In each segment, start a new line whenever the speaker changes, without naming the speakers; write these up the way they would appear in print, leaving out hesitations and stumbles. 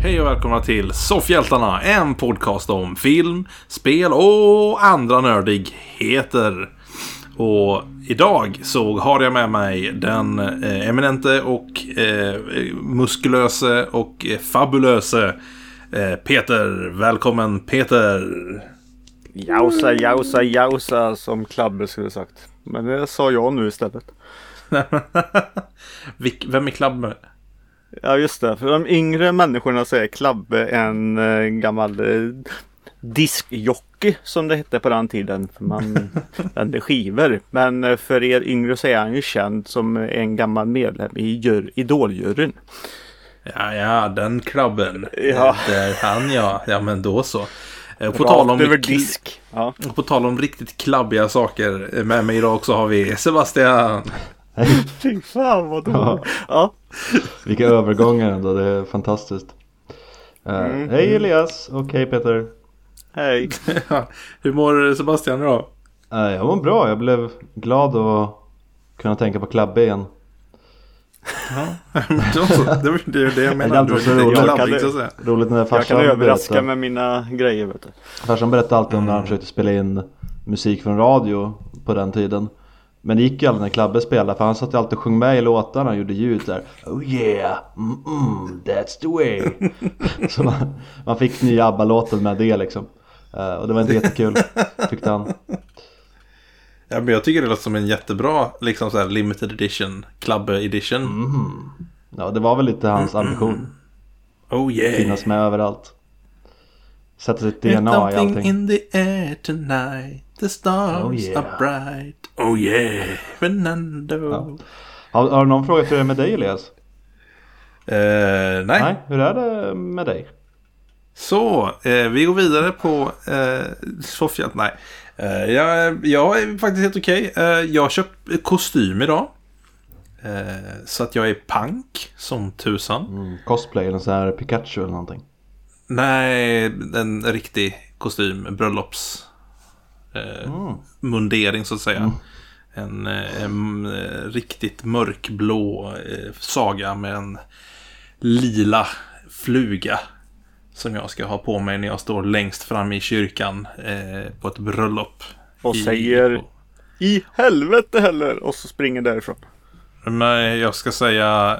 Hej och välkomna till Soffhjältarna, en podcast om film, spel och andra nördigheter. Och idag så har jag med mig den eminente och muskulöse och fabulöse Peter. Välkommen Peter!
Jausa som Klabbe skulle sagt. Men det sa jag nu istället.
Vem är Klabbe?
Ja just det, för de yngre människorna så är Klabbe en gammal diskjockey som det hette på den tiden. För man vände skivor. Men för er yngre så är han ju känd som en gammal medlem i Idoljuryn.
Ja, den Klabben.
Ja.
Där han ja men då så.
På tal om över disk. Ja.
På tal om riktigt klabbiga saker med mig idag också har vi Sebastian.
Fy fan vad dåligt. Ja.
Vilka övergångar ändå, det är fantastiskt. Hej Elias och hej Peter.
Hej.
Hur mår Sebastian idag?
Jag mår bra, jag blev glad att kunna tänka på Klabbe igen.
Ja, det är det jag menar.
Det är så roligt när farsan
jag kan överraska med mina grejer, vet du.
Farsan berättade alltid om när han försökte spela in musik från radio på den tiden. Men det gick ju aldrig när Klabbe spelade, för han satt alltid och sjöng med i låtarna och gjorde ljud där. Oh yeah, that's the way. Så man fick nya ABBA-låten med det liksom. Och det var inte jättekul, tyckte han.
Ja, men jag tycker det låter som en jättebra liksom så här limited edition, Klabbe edition.
Ja, det var väl lite hans ambition.
Oh yeah.
Finnas med överallt. Sätta sitt DNA i allting.
In the air tonight, the stars are bright. Oh yeah, Fernando.
Ja. Har du någon fråga till dig med dig, Elias?
Nej.
Hur är det med dig?
Så, vi går vidare på Soffhjält. Nej. Jag är faktiskt helt okej. Jag har köpt kostym idag. Så att jag är punk som tusan.
Cosplay, en sån här Pikachu eller någonting?
Nej, en riktig kostym. Bröllops mundering så att säga. En riktigt mörkblå saga med en lila fluga som jag ska ha på mig när jag står längst fram i kyrkan på ett bröllop.
Och säger i helvete heller och så springer därifrån.
Nej, jag ska säga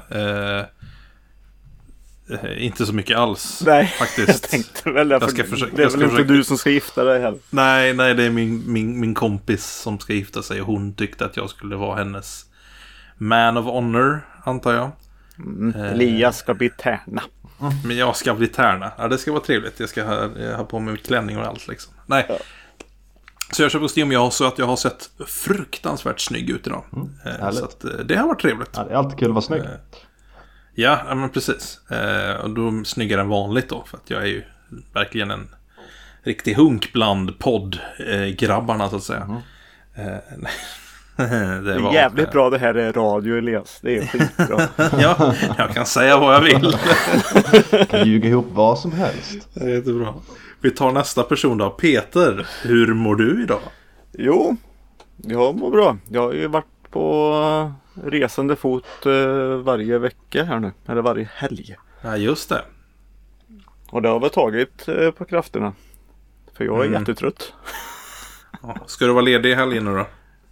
inte så mycket alls.
Nej,
faktiskt.
Jag tänkte väl det. Det är väl inte du som ska gifta dig heller.
Nej, det är min kompis som ska gifta sig och hon tyckte att jag skulle vara hennes man of honor, antar jag.
Elias ska bli tärna.
Men jag ska bli tärna. Ja, det ska vara trevligt. Jag ska ha på mig klänning och allt liksom. Nej. Ja. Så jag köper kostym så att jag har sett fruktansvärt snygg ut idag. Så att, det har varit trevligt.
Ja, det är alltid kul att vara snygg.
Ja, men precis. Och då snyggare än vanligt då. För att jag är ju verkligen en riktig hunk bland poddgrabbarna så att säga.
Det är jävligt bra det här är radio, Elias. Det är skitbra.
Ja, jag kan säga vad jag vill.
Kan ljuga ihop vad som helst.
Det är jättebra. Vi tar nästa person då. Peter, hur mår du idag?
Jo, jag mår bra. Jag har ju varit på resande fot varje vecka här nu. Eller varje helg.
Ja, just det.
Och det har väl tagit på krafterna. För jag är jättetrött.
Ja, ska du vara ledig i helgen nu då?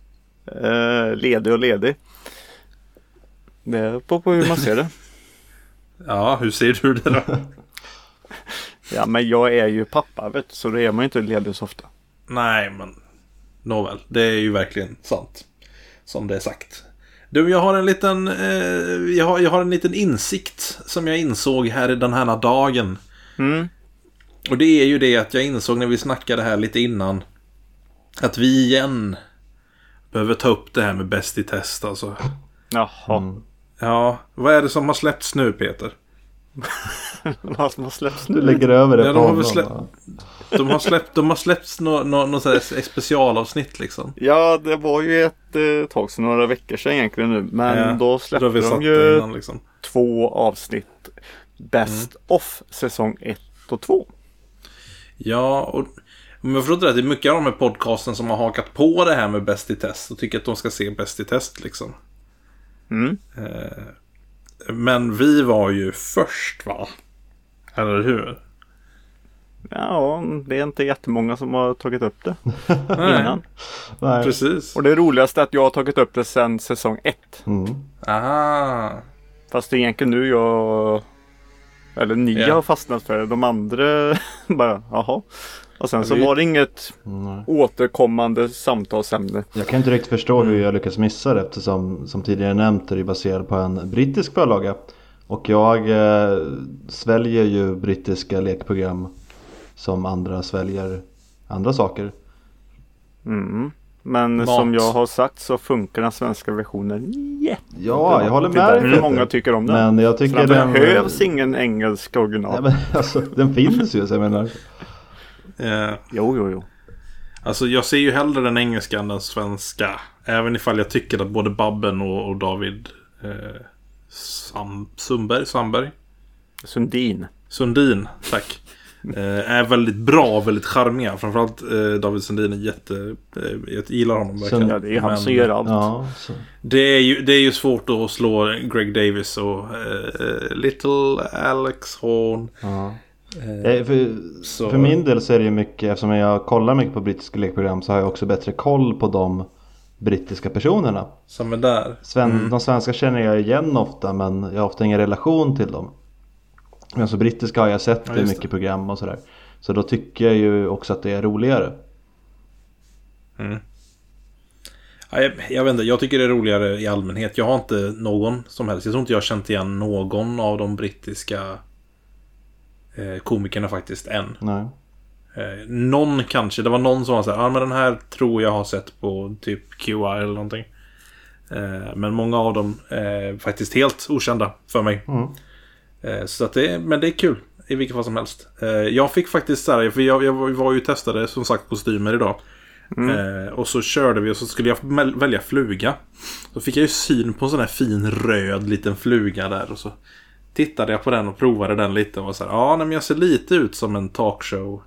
Ledig. Det är på hur man ser det.
Ja, hur ser du det då?
Ja, men jag är ju pappa, vet du, så då är man inte ledig så ofta.
Nej, men nåväl, det är ju verkligen sant. Som det är sagt. Du, jag har en liten jag har en liten insikt som jag insåg här i den här dagen. Och det är ju det att jag insåg när vi snackade här lite innan att vi igen behöver ta upp det här med bäst i test alltså.
Jaha.
Ja, vad är det som har släppts nu, Peter?
Vad som har släppts nu?
Du lägger över det på
honom. De har släppts något specialavsnitt liksom.
Ja, det var ju ett tag sedan, några veckor sedan egentligen nu. Men då släppte de ju innan, liksom. 2 avsnitt. Best of säsong 1 och 2.
Ja, och men jag förstår att det är mycket av de här podcasten som har hakat på det här med bäst i test och tycker att de ska se bäst i test liksom. Men vi var ju först, va? Eller hur?
Ja, det är inte jättemånga som har tagit upp det innan.
Nej.
Precis.
Och det roligaste är att jag har tagit upp det sedan säsong 1.
Aha.
Fast det är egentligen nu ni har fastnat för det. De andra bara, jaha. Och sen så var det inget återkommande samtalsämne.
Jag kan inte riktigt förstå hur jag lyckas missa det, eftersom som tidigare nämnt är det baserat på en brittisk förlaga. Och jag sväljer ju brittiska lekprogram som andra sväljer andra saker.
Men som jag har sagt så funkar den svenska versionen jättebra.
Ja, jag håller med.
Därför många tycker om den.
Men jag tycker
så det behövs ingen engelsk original.
Ja, men alltså, den finns ju, så jag menar.
Jo.
Alltså jag ser ju hellre den engelska än den svenska. Även ifall jag tycker att både Babben och David Sundin, tack. Är väldigt bra, väldigt charmiga. Framförallt David Sundin är jag gillar honom verkligen.
Ja, det är han som gör allt.
Ja,
det är ju svårt att slå Greg Davis och Little Alex Horn.
Ja. För min del så är det ju mycket, eftersom jag kollar mycket på brittiska lekprogram, så har jag också bättre koll på de brittiska personerna
som är där.
De svenska känner jag igen ofta, men jag har ofta ingen relation till dem. Men så brittiska har jag sett i mycket program och sådär. Så då tycker jag ju också att det är roligare.
Jag vet inte, jag tycker det är roligare i allmänhet. Jag har inte någon som helst. Jag tror inte jag har känt igen någon av de brittiska komikerna faktiskt än.
Nej.
Någon kanske, det var någon som var så här, men den här tror jag har sett på typ QI eller någonting. Men många av dem är faktiskt helt okända för mig. Så att men det är kul i vilket fall som helst. Jag fick faktiskt så här, för jag var ju testade som sagt kostymer idag. Och så körde vi och så skulle jag välja fluga. Så fick jag ju syn på en sån här fin röd liten fluga där, och så tittade jag på den och provade den lite och var så här, men jag ser lite ut som en talkshow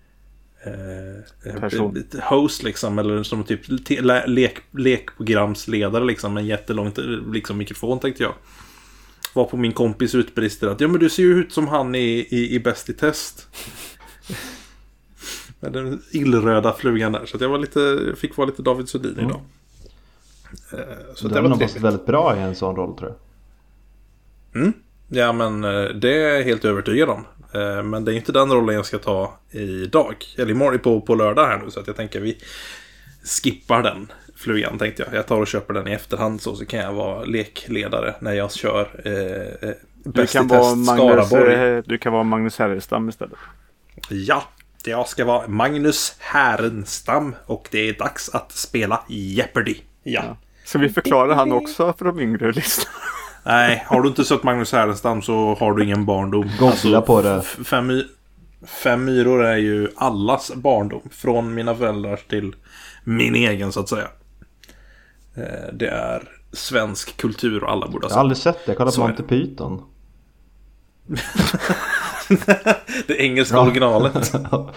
host liksom, eller som typ lekprogramsledare liksom, en jättelång liksom mikrofon, tänkte jag. Var på min kompis utbrister att men du ser ju ut som han i Bäst i test. Med den illröda flugan där. Så att jag fick vara lite David Sundin idag.
Så det var nog väldigt bra i en sån roll, tror jag.
Ja, men det är jag helt övertygad om. Men det är inte den rollen jag ska ta idag. Eller imorgon på lördag här nu. Så att jag tänker vi skippar den flugan, tänkte jag. Jag tar och köper den i efterhand, så kan jag vara lekledare när jag kör Bäst i test Skaraborg.
Du kan vara Magnus Härenstam istället.
Ja, jag ska vara Magnus Härenstam och det är dags att spela Jeopardy. Ja.
Så vi förklarar han också för de yngre lyssnarna.
Nej, har du inte sett Magnus Härenstam så har du ingen barndom.
Googla på det.
Fem myror är ju allas barndom. Från mina föräldrar till min egen, så att säga. Det är svensk kultur och alla borde ha sett.
Jag har aldrig sett det, jag kollar på Monty Python.
Det engelska originalet.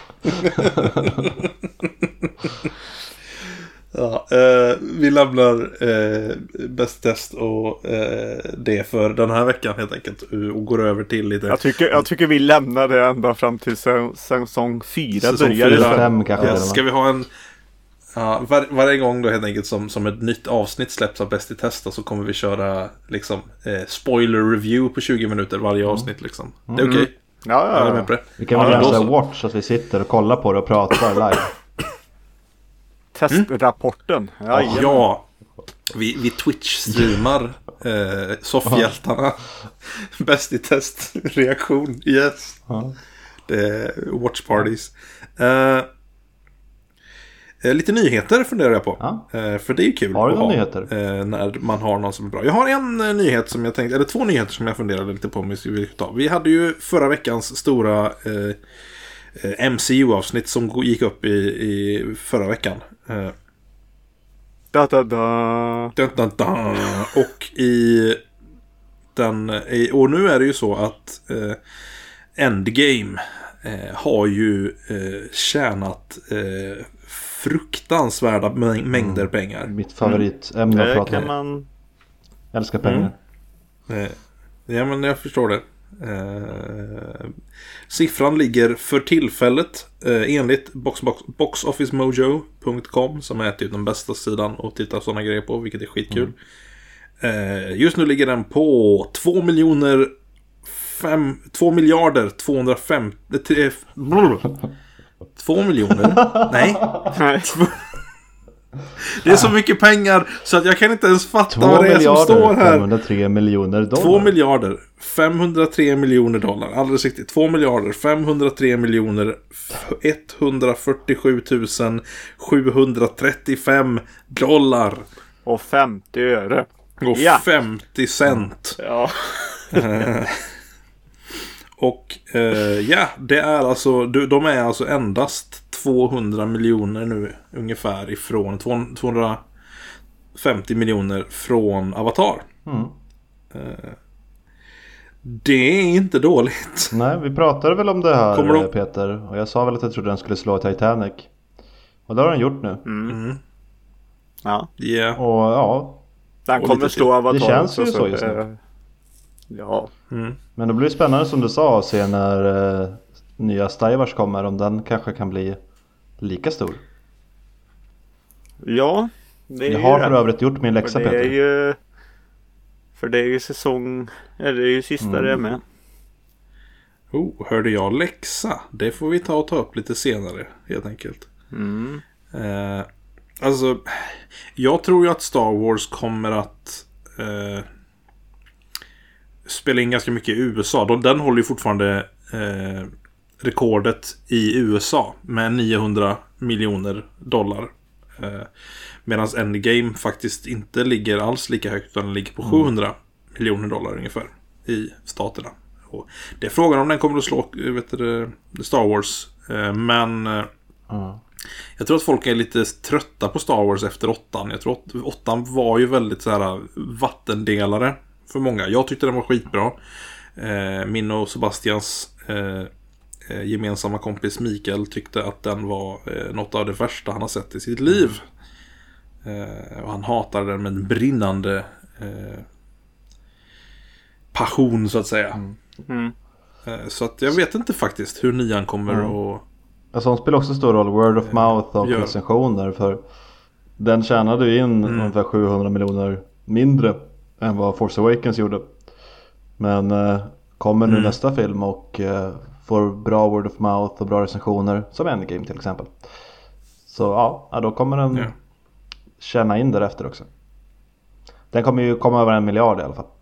Ja, vi lämnar Bäst test och det för den här veckan helt enkelt, och går över till lite.
Jag tycker vi lämnar det ända fram till säsong 4 börjar.
5 kanske.
Ska vi ha en varje gång då helt enkelt som ett nytt avsnitt släpps av Bäst i testa, så kommer vi köra liksom spoiler review på 20 minuter varje avsnitt liksom. Det är okej?
Ja.
Jag är med på det.
Vi kan väl göra så watch, att vi sitter och kollar på det och pratar live.
Testrapporten.
Ja. Vi Twitch-streamar soffhjältarna. Bäst i test reaktion. Yes. Det är watch parties. Lite nyheter funderar jag på. För det är ju kul
att ha nyheter?
När man har någon som är bra. Jag har en nyhet som jag tänkte, eller 2 nyheter som jag funderade lite på om vi skulle ta. Vi hade ju förra veckans stora MCU-avsnitt som gick upp i förra veckan. Och nu är det ju så att Endgame har ju tjänat fruktansvärda mängder pengar.
Mitt favoritämne att prata om.
Man...
Älskar pengar.
Ja, men jag förstår det. Siffran ligger för tillfället enligt boxofficemojo.com, som är typ den bästa sidan att titta sådana grejer på, vilket är skitkul. Just nu ligger den på 2 miljarder 250 2 miljoner. Nej. Det är så mycket pengar så att jag kan inte ens fatta vad det är som står här.
503 miljoner dollar.
2 miljarder 503 miljoner dollar. Alldeles riktigt. 2 miljarder 503 miljoner 147 735 dollar.
Och 50 öre.
Och 50 cent.
Ja.
Och det är alltså, de är alltså endast 200 miljoner nu ungefär ifrån 250 miljoner från Avatar. Det är inte dåligt.
Nej, vi pratade väl om det här, Peter. Och jag sa väl att jag trodde den skulle slå Titanic. Och det har den gjort nu.
Ja.
Yeah.
Och ja,
den kommer slå Avatar.
Det känns ju så just nu.
Ja.
Men det blir spännande som du sa att se när nya Star Wars kommer, om den kanske kan bli lika stor.
Ja, det är
jag har för övrigt gjort min läxa, Peter.
För det är ju säsong, eller det är ju sista det med.
Hörde jag läxa? Det får vi ta upp lite senare, helt enkelt. Alltså, jag tror ju att Star Wars kommer att spela in ganska mycket i USA. Den håller ju fortfarande rekordet i USA med 900 miljoner dollar. Medan Endgame faktiskt inte ligger alls lika högt, utan den ligger på 700 miljoner dollar ungefär i staterna. Och det är frågan om den kommer att slå Star Wars. Men jag tror att folk är lite trötta på Star Wars efter 8. Jag tror att 8 var ju väldigt så här vattendelare för många. Jag tyckte den var skitbra. Min och Sebastians gemensamma kompis Mikael tyckte att den var något av det värsta han har sett i sitt liv. Och han hatade den med en brinnande passion, så att säga. Så att jag vet inte faktiskt hur 9 kommer att...
Alltså hon spelar också stor roll, word of mouth och recensioner, för den tjänade ju in ungefär 700 miljoner mindre än vad Force Awakens gjorde. Men kommer nu nästa film och får bra word of mouth och bra recensioner, som Endgame till exempel. Så ja, då kommer den tjäna in därefter också. Den kommer ju komma över 1 miljard i alla fall.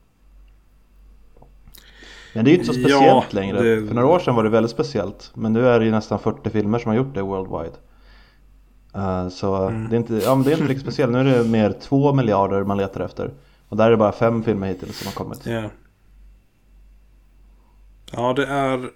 Men det är ju inte så speciellt längre. För några år sedan var det väldigt speciellt. Men nu är det ju nästan 40 filmer som har gjort det worldwide. Så det är inte riktigt speciellt. Nu är det mer 2 miljarder man letar efter. Och där är det bara 5 filmer hittills som har kommit.
Ja, det är...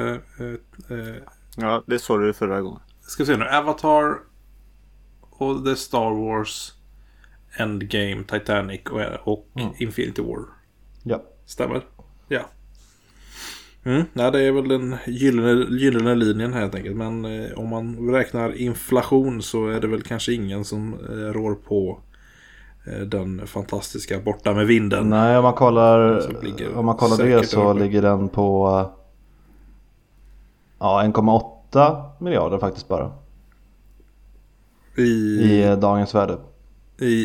ja, det såg du förra gången.
Ska vi se nu. Avatar och The Star Wars, Endgame, Titanic och Infinity War.
Ja.
Stämmer? Ja. Nej, det är väl den gyllene linjen här, helt enkelt. Men om man räknar inflation så är det väl kanske ingen som rår på den fantastiska Borta med vinden.
Nej, om man kollar det så ligger den på 1,8 miljarder faktiskt bara. I dagens värde.
I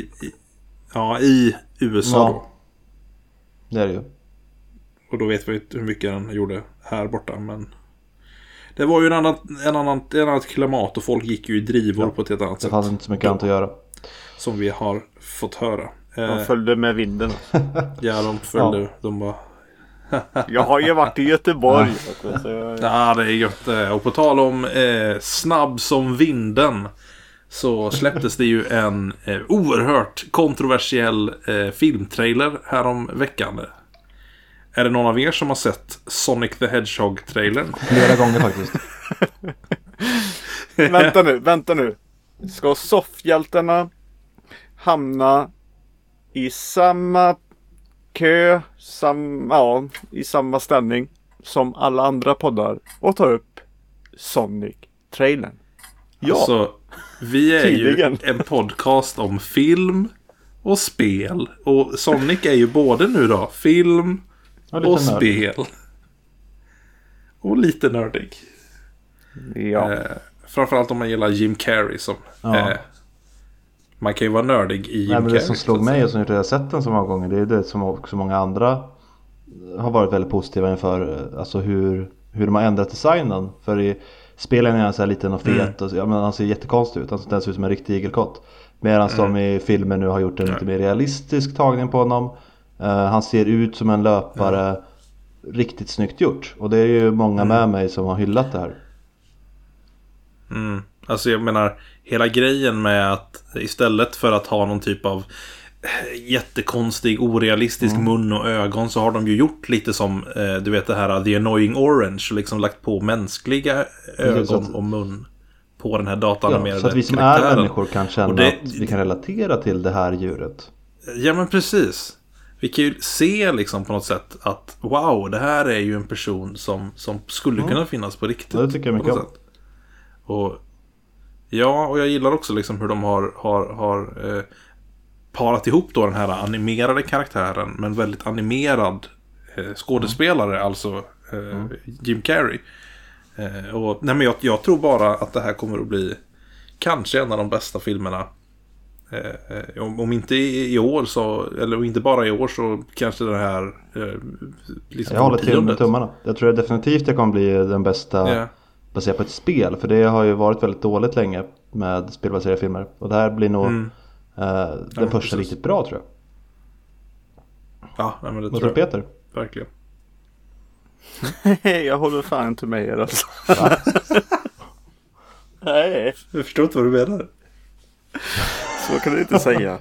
USA då.
Det är det ju.
Och då vet vi inte hur mycket den gjorde här borta, men det var ju ett annat klimat och folk gick ju i drivor på ett helt annat sätt.
Det fanns inte så mycket annat att göra.
Som vi har fått höra.
De följde med vinden.
Ja, de följde. Ja. De var...
Jag har ju varit i Göteborg.
Ja, det är gött. Och på tal om snabb som vinden, så släpptes det ju en oerhört kontroversiell filmtrailer här om veckan. Är det någon av er som har sett Sonic the Hedgehog-trailern?
Flera gånger faktiskt.
Vänta nu. Ska soffhjältarna hamna i samma kö, i samma ställning som alla andra poddar och ta upp Sonic-trailern?
Ja. Alltså, vi är ju en podcast om film och spel. Och Sonic är ju både nu då film och spel. Och lite nördig.
Ja.
Framförallt om man gillar Jim Carrey som... man kan ju vara nördig i Jim Carrey.
Det som slog mig och som jag har sett den så många gånger, det är det som också många andra har varit väldigt positiva inför. Alltså hur de har ändrat designen. För i spelen är han så här liten och fet. Och, han ser jättekonstig ut. Han ser ut som en riktig igelkott. Medan de i filmen nu har gjort en lite mer realistisk tagning på honom. Han ser ut som en löpare. Riktigt snyggt gjort. Och det är ju många med mig som har hyllat det här.
Alltså jag menar, hela grejen med att istället för att ha någon typ av jättekonstig, orealistisk mun och ögon, så har de ju gjort lite som du vet det här The Annoying Orange, och liksom lagt på mänskliga ögon och mun på den här datanimerade
så att vi som är människor kan känna att vi kan relatera till det här djuret.
Ja, men precis. Vi kan ju se liksom på något sätt att wow, det här är ju en person som skulle kunna finnas på riktigt.
Det tycker jag mycket om.
Och jag gillar också liksom hur de har parat ihop då den här animerade karaktären med en väldigt animerad skådespelare, alltså Jim Carrey. Men jag tror bara att det här kommer att bli kanske en av de bästa filmerna. Om inte i år så, eller inte bara i år, så kanske det här liksom
jag håller till med tummarna. Jag tror definitivt det kommer bli den bästa baserat på ett spel, för det har ju varit väldigt dåligt länge med spelbaserade filmer, och det här blir nog den första riktigt bra, tror jag.
Ja, men det
vad
tror
jag. Peter?
Verkligen.
Jag håller fan inte med er alltså. Nej.
Jag förstår inte vad du menar.
Så kan du inte säga.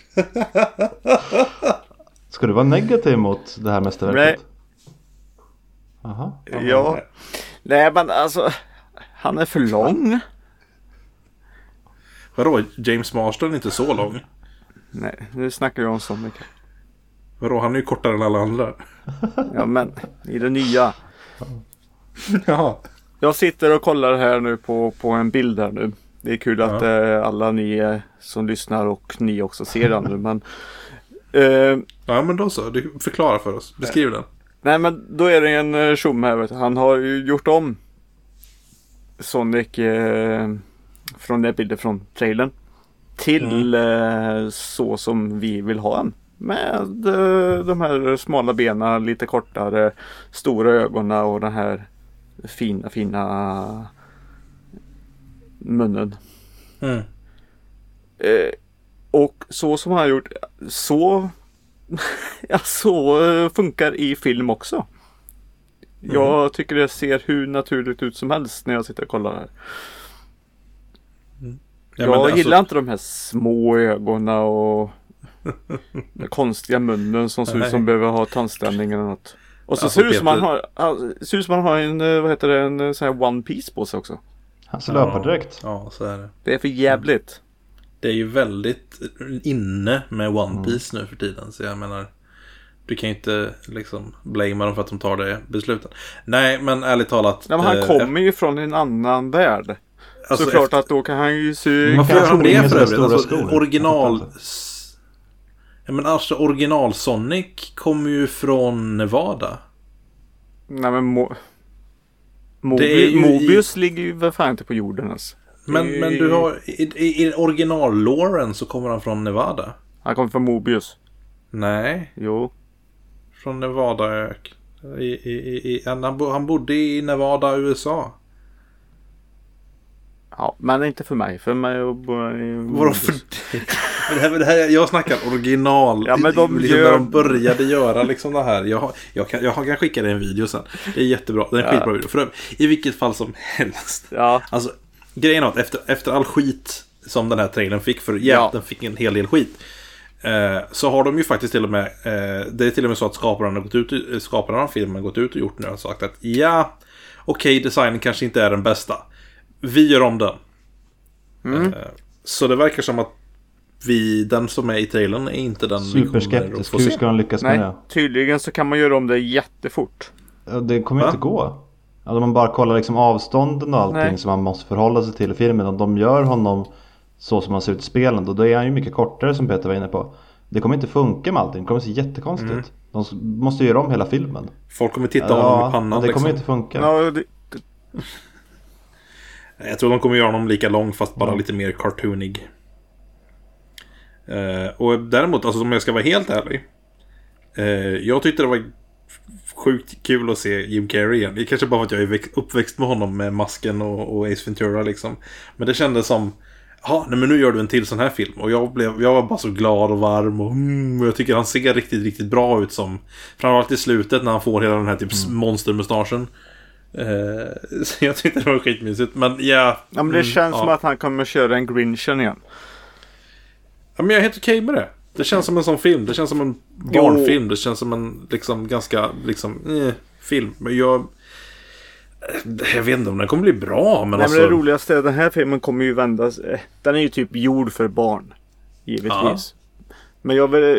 Ska du vara negativ mot det här mästerverket?
Nej.
Aha.
Ja. Nej, men alltså, han är för lång.
Vadå? James Marston är inte så lång.
Nej, nu snackar jag om så mycket.
Vadå? Han är ju kortare än alla andra.
Ja, men i det nya.
Ja.
Jag sitter och kollar här nu på en bild här nu. Det är kul att alla ni som lyssnar och ni också ser den nu. Men,
ja, men då så. Du förklarar för oss. Beskriv den.
Nej, men då är det en tjomme här. Vet du. Han har ju gjort om Sonic från den bilden från trailern till så som vi vill ha en. Med de här smala benen, lite kortare, stora ögonen och den här fina munnen. Och så som han har gjort, så funkar i film också. Jag tycker det ser hur naturligt ut som helst när jag sitter och kollar här. Jag gillar inte de här små ögonen och den konstiga munnen som ser ut som behöver ha tandställning eller något. Och så ser ut som man har en, vad heter det, en sån här One Piece på sig också.
Hans löpardräkt.
Ja, så är det.
Det är för jävligt.
Det är ju väldigt inne med One Piece nu för tiden, så jag menar, du kan ju inte liksom blamea dem för att de tar det besluten. Nej, men ärligt talat.
Ja, men han kommer ju från en annan värld. Alltså, så klart att då kan han ju se.
Varför gör han det för övrigt? Alltså, original Sonic kommer ju från Nevada.
Nej, men Mobius ligger ju fan inte på jorden alltså.
Men du har i original-loren så kommer han från Nevada.
Han kommer från Mobius.
Nej.
Jo.
Från Nevada. Han bodde i Nevada, USA.
Ja, men inte för mig. För mig och
vadå för det här, jag snackar original.
Ja, men
när de började göra liksom det här. Jag kan skicka dig en video sen. Det är jättebra. Det är en skitbra video. För i vilket fall som helst.
Ja.
Alltså, grejen är att efter all skit som den här trailern fick, för den fick en hel del skit. Så har de ju faktiskt till och med det är till och med så att skaparna av filmen gått ut och gjort nu och sagt att designen kanske inte är den bästa. Vi gör om den. Så det verkar som att den som är i trailern är inte den
superskeptisk. Hur ska han lyckas med det?
Tydligen så kan man göra om det jättefort.
Det kommer inte gå. Alltså man bara kollar liksom avstånden och allting som man måste förhålla sig till i filmen. Om de gör honom så som han ser ut i spelen, då är han ju mycket kortare, som Peter var inne på. Det kommer inte funka med allting. Det kommer se jättekonstigt ut. De måste göra om hela filmen.
Folk kommer titta honom i pannan.
Det kommer
liksom.
inte funka.
Ja,
Jag tror de kommer göra honom lika lång fast bara lite mer cartoonig. Och däremot, alltså om jag ska vara helt ärlig, jag tyckte det var sjukt kul att se Jim Carrey igen. Det är kanske bara för att jag är uppväxt med honom med Masken och Ace Ventura liksom. Men det kändes som men nu gör du en till sån här film. Och jag var bara så glad och varm och jag tycker han ser riktigt, riktigt bra ut som, framförallt i slutet när han får hela den här typ monstermustaschen. Så jag tyckte det var skitmysigt. Men
men det känns som att han kommer köra en Grinchen igen.
Ja, men jag är helt okej med det. Det känns som en sån film. Det känns som en barnfilm. Det känns som en liksom ganska film. Men jag vet inte om den kommer bli bra. Men,
men det roligaste är att den här filmen kommer ju vändas. Den är ju typ gjord för barn. Givetvis. Men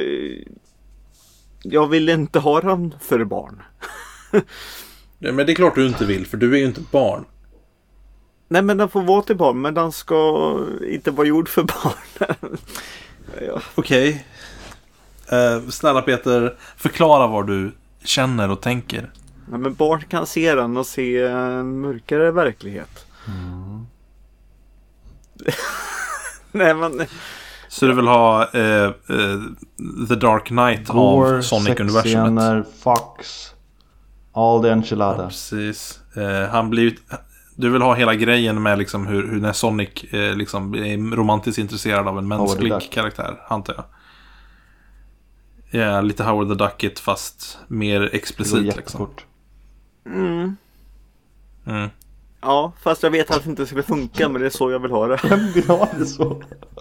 jag vill inte ha den för barn.
Ja, men det är klart du inte vill. För du är ju inte barn.
Nej, men den får vara till barn. Men den ska inte vara gjord för barn.
Okej. Snälla Peter, förklara vad du känner och tänker.
Ja, men barn kan se den och se en mörkare verklighet. Nej, men...
Så
du vill ha The Dark Knight av Sonic-universumet?
Fox, all the enchilada.
Ja, precis. Du vill ha hela grejen med liksom hur när Sonic liksom är romantiskt intresserad av en mänsklig karaktär, antar jag. Ja, lite Howard the Duckett fast mer explicit liksom.
Ja, fast jag vet att det inte skulle funka, men det är så jag vill ha det.
Vem vill ha det så?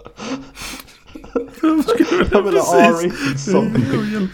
Jag vill ha R-rated Sonic.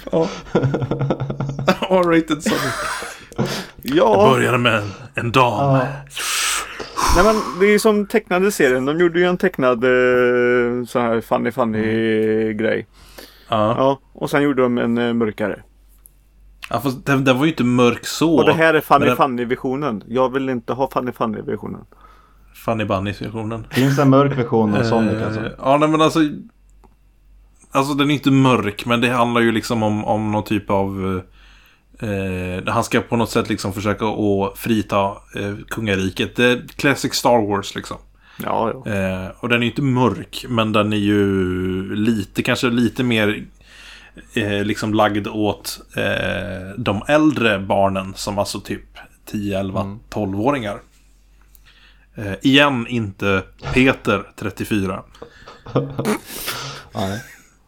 R-rated Sonic. Jag började med en dam.
Nej, men det är ju som tecknade serien. De gjorde ju en tecknad så här funny grej. Ja, och sen gjorde de en mörkare.
Ja, fast den var ju inte mörk så.
Och det här är funny-visionen. Jag vill inte ha funny-visionen.
Funny Bunny-versionen.
Finns en mörk version av Sonic alltså?
Ja, nej, men alltså den är inte mörk, men det handlar ju liksom om någon typ av han ska på något sätt liksom försöka att frita kungariket. Det är classic Star Wars liksom.
Ja.
Och den är inte mörk, men den är ju kanske lite mer liksom lagd åt de äldre barnen, som alltså typ 10, 11, 12-åringar. Igen inte Peter 34.
Nej.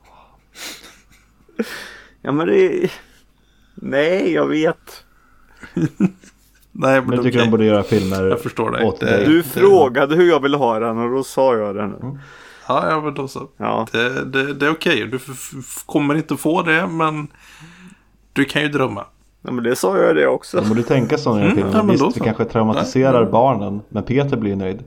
Ja, men det... Nej, jag vet.
Nej,
men jag tycker de borde göra filmer.
Jag förstår dig.
Du frågade hur jag ville ha den och då sa jag den.
Ja, men då så.
Ja.
Det är okej. Du kommer inte få det, men du kan ju drömma.
Ja, men det sa jag det också.
De borde tänka så i den filmen. Ja, visst, vi kanske traumatiserar barnen, men Peter blir nöjd.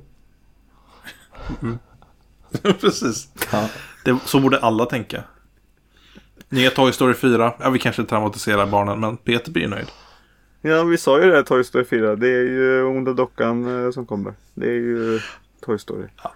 Precis. Ja. Så borde alla tänka. Nya Toy Story 4. Ja, vi kanske traumatiserar barnen, men Peter blir nöjd.
Ja, vi sa ju det här, Toy Story 4. Det är ju onda dockan som kommer. Det är ju Toy Story.
Ja.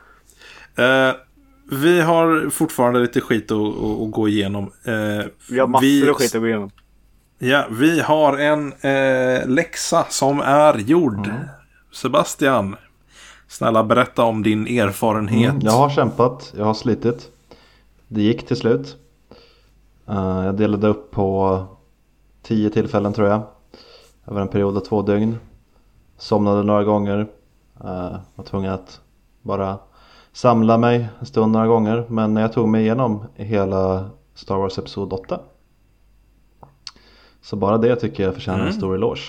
Vi har fortfarande lite skit att gå igenom.
Vi har massor av skit att gå igenom.
Ja, vi har en läxa som är gjord. Sebastian, snälla berätta om din erfarenhet.
Jag har kämpat, jag har slitit. Det gick till slut. Jag delade upp på 10 tillfällen tror jag. Över en period av 2 dygn. Somnade några gånger. Var tvungen att bara samla mig en stund några gånger. Men jag tog mig igenom hela Star Wars episod 8. Så bara det tycker jag förtjänar en stor eloge.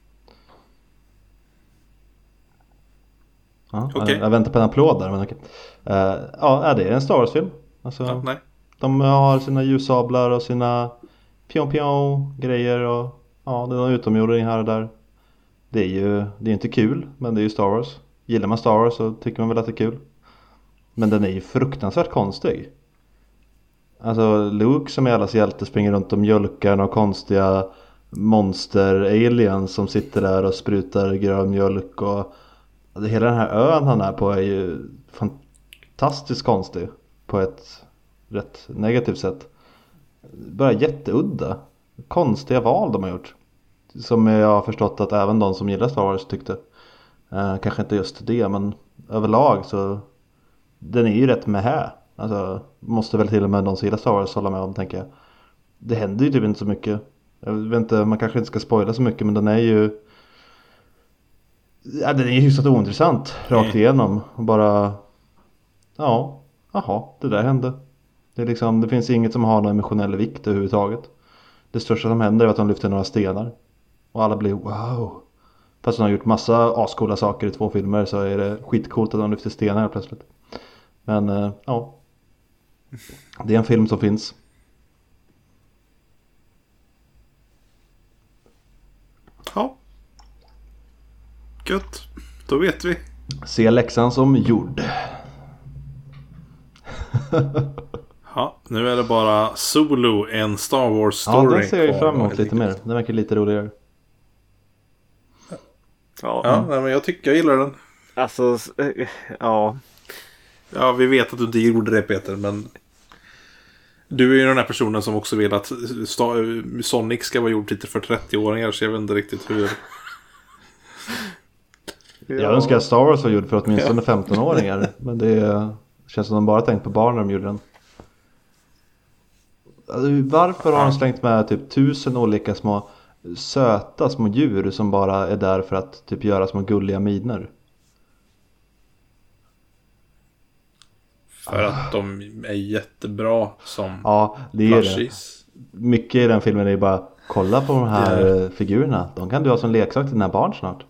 Ja, okay. Jag väntar på en applåd där. Men okay. Ja, det är en Star Wars-film. Alltså,
nej.
De har sina ljussablar och sina pion-pion-grejer. Och ja, det är någon utomjording här och där. Det är inte kul, men det är ju Star Wars. Gillar man Star Wars så tycker man väl att det är kul. Men den är ju fruktansvärt konstig. Alltså Luke som är allas hjälte springer runt och mjölkar och konstiga monster-aliens som sitter där och sprutar grön mjölk. Och hela den här ön han är på är ju fantastiskt konstig på ett rätt negativt sätt. Bara jätteudda. konstiga val de har gjort. Som jag har förstått att även de som gillar Star Wars tyckte. Kanske inte just det, men överlag så den är ju rätt med här. Alltså måste väl till och med de som gillar Star Wars hålla med om, tänker jag. Det händer ju typ inte så mycket. Jag vet inte, man kanske inte ska spoila så mycket, men den är ju hyfsat ointressant rakt igenom. Och bara det där hände. Det är liksom, det finns inget som har någon emotionell vikt överhuvudtaget. Det största som händer är att de lyfter några stenar. Och alla blir wow. Fast de har gjort massa ascoola saker i 2 filmer, så är det skitcoolt att de lyfter stenar plötsligt. Men det är en film som finns.
Ja. Gött. Då vet vi.
Se läxan som gjord.
Ja, nu är det bara Solo, en Star Wars story.
Ja, den ser jag fram emot lite mer. Den verkar lite roligare.
Ja, nej, men jag gillar den.
Alltså, ja.
Ja, vi vet att du inte gjorde det, Peter, men du är ju den här personen som också vill att Sonic ska vara gjord lite för 30-åringar, så jag vet inte riktigt hur.
Jag önskar att Star Wars var gjord för åtminstone 15-åringar. Men det känns som de bara tänkt på barn när de gjorde den. Alltså, varför har de slängt med typ 1000 olika små söta små djur som bara är där för att typ göra små gulliga miner?
För att de är jättebra som
det är plushies. Det. Mycket i den filmen är bara, kolla på de här figurerna. De kan du ha som leksak till dina barn snart.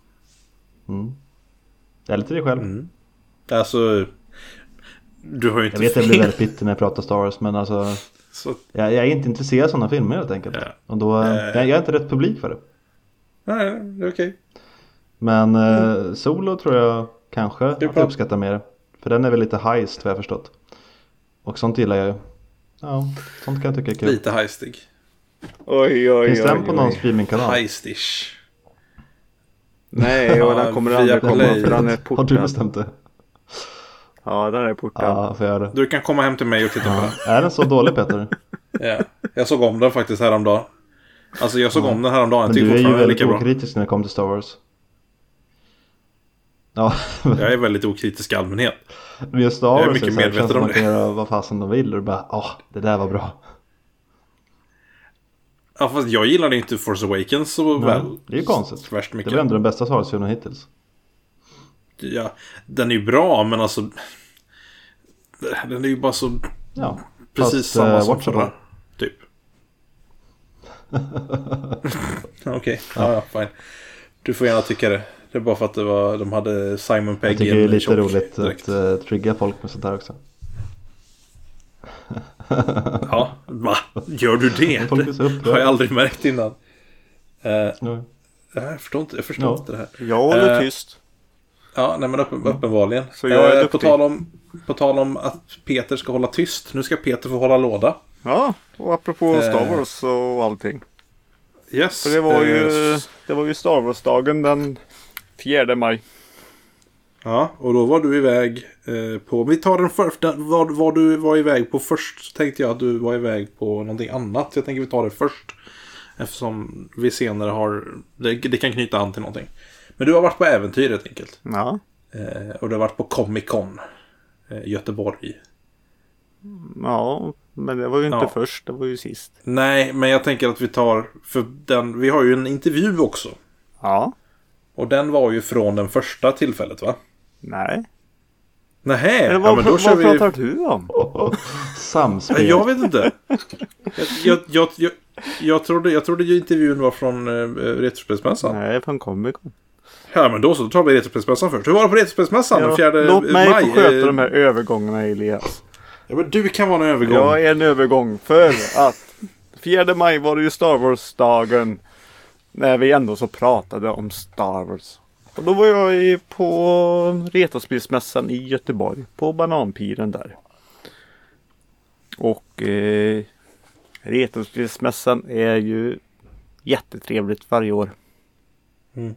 Det är lite det själv.
Alltså, du har ju inte
jag vet att jag blir väldigt bitter när jag pratar Star Wars, men alltså så... jag är inte intresserad av sådana filmer helt enkelt. Och då, jag är inte rätt publik för det.
Nej, det är okej.
Men Solo tror jag kanske att jag uppskattar mer. För den är väl lite heist, vad jag förstått. Och sånt gillar jag ju. Ja, sånt kan jag tycka är kul.
Lite heistig.
Oj.
Finns den på någon streamingkanal?
Heistish.
Nej, och den kommer aldrig komma, för den är portad.
Har du bestämt det?
Ja, den är portad.
Ja, får jag det.
Du kan komma hem till mig och titta på den.
Är den så dålig, Peter?
Ja, jag såg om den faktiskt häromdagen. Alltså jag såg om den häromdagen.
Men du är ju väldigt okritisk när det kommer till Star Wars. Ja.
Jag är väldigt okritisk i allmänhet.
Men Star Wars
jag är mycket medveten om
man
det.
kan göra vad fasen de vill och bara, det där var bra.
Ja, fast jag gillade inte Force Awakens så väl.
Det är ju konstigt.
Värst mycket.
Det var ändå den bästa Star Wars-filmen hittills.
Ja, den är ju bra, men alltså den är ju bara så precis samma som förra, typ. Okej, ja, fine. Du får gärna tycka det. Det är bara för att de hade Simon Pegg.
Jag tycker det är lite roligt att trigga folk med sånt här också.
Ja, va? Gör du det? Det har jag aldrig märkt innan. Jag förstår inte det här.
Jag håller tyst.
Ja, nej men uppenbarligen.
Så jag är
på tal om att Peter ska hålla tyst. Nu ska Peter få hålla låda.
Ja, och apropå Star Wars och allting.
Yes.
För det var ju Star Wars-dagen den 4 maj.
Ja, och då var du iväg på... Vi tar den först. Vad du var iväg på först, så tänkte jag att du var iväg på någonting annat. Jag tänker vi tar det först. Eftersom vi senare har... Det kan knyta an till någonting. Men du har varit på äventyr helt enkelt.
Ja.
Och du har varit på Comic Con Göteborg.
Ja, men det var ju inte först, det var ju sist.
Nej, men jag tänker att vi tar... För vi har ju en intervju också.
Ja.
Och den var ju från den första tillfället, va?
Nej.
Nähä,
men
då kör
vad pratar du om?
Samspel.
Jag vet inte. Jag trodde ju intervjun var från Retrospelsmässan.
Nej, från Comic Con.
Ja, men då tar vi Retrospelsmässan först. Hur var det på Retrospelsmässan den 4 maj?
Låt mig få sköta de här övergångarna, Elias.
Ja, men du kan vara en övergång.
Jag är en övergång för att 4 maj var det ju Star Wars-dagen. När vi ändå så pratade om Star Wars. Och då var jag på Retrospelsmässan i Göteborg. På Bananpiren där. Och Retrospelsmässan är ju jättetrevligt varje år.
Mm.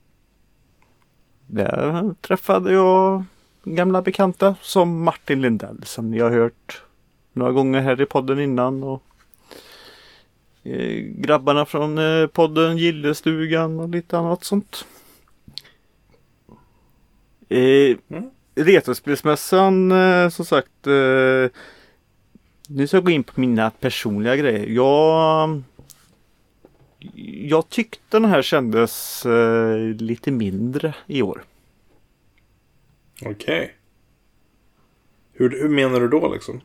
Där träffade jag gamla bekanta som Martin Lindell. Som ni har hört några gånger här i podden innan. Och grabbarna från podden Gillestugan och lite annat sånt. Retrospelsmässan, som sagt, nu ska jag gå in på mina personliga grejer. Jag tyckte den här kändes lite mindre i år.
Okej. Hur menar du då liksom?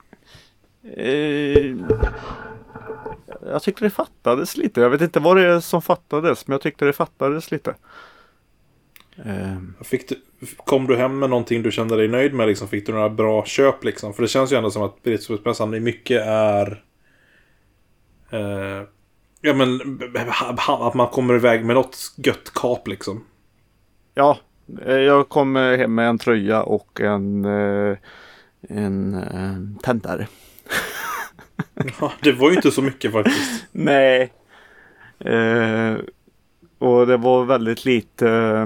Jag tyckte det fattades lite. Jag vet inte vad det är som fattades, men jag tyckte det fattades lite.
Kom du hem med någonting du kände dig nöjd med liksom? Fick du några bra köp liksom? För det känns ju ändå som att Retrospelsmässan i mycket är ja men att man kommer iväg med något gött kap liksom.
Ja, jag kom hem med en tröja och en tändare.
Ja, det var ju inte så mycket faktiskt.
Nej. Och det var väldigt lite.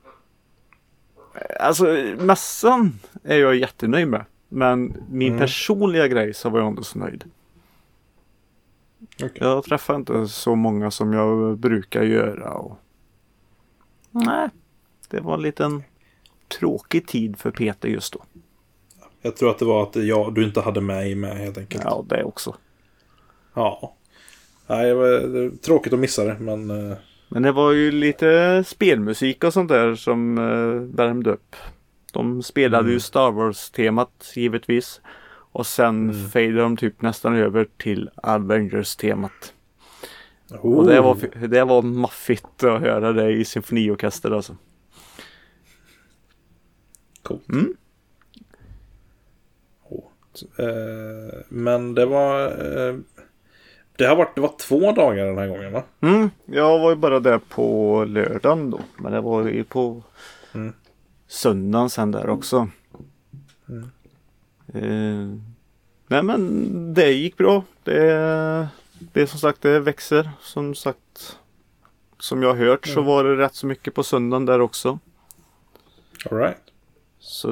Alltså mässan är jag jättenöjd med. Men min personliga grej så var jag inte så nöjd.
Okay.
Jag träffar inte så många som jag brukar göra. Och... Nej, det var en liten tråkig tid för Peter just då.
Jag tror att det var att du inte hade med helt enkelt.
Ja, det också.
Ja. Nej, det var tråkigt att missa det, men...
Men det var ju lite spelmusik och sånt där som värmde upp. De spelade ju Star Wars-temat givetvis. Och sen fejdade de typ nästan över till Avengers-temat. Och det var maffigt att höra det i symfoniorkester alltså.
Coolt. Men det var... Det var 2 dagar den här gången, va?
Jag var ju bara där på lördagen då. Men det var ju på söndagen sen där också. Nej men det gick bra. Det som sagt, det växer. Som sagt, som jag har hört så var det rätt så mycket på söndagen där också.
All right.
Så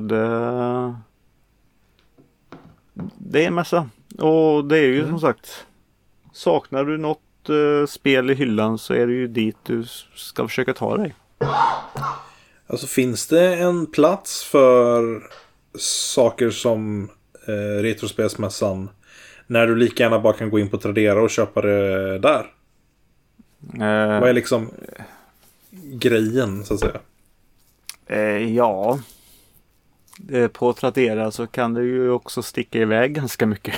det är en massa. Och det är ju som sagt, saknar du något spel i hyllan så är det ju dit du ska försöka ta dig.
Alltså finns det en plats för saker som Retrospelsmässan när du lika gärna bara kan gå in på Tradera och köpa det där? Vad är liksom grejen så att säga?
Ja. På Tradera så kan du ju också sticka iväg ganska mycket.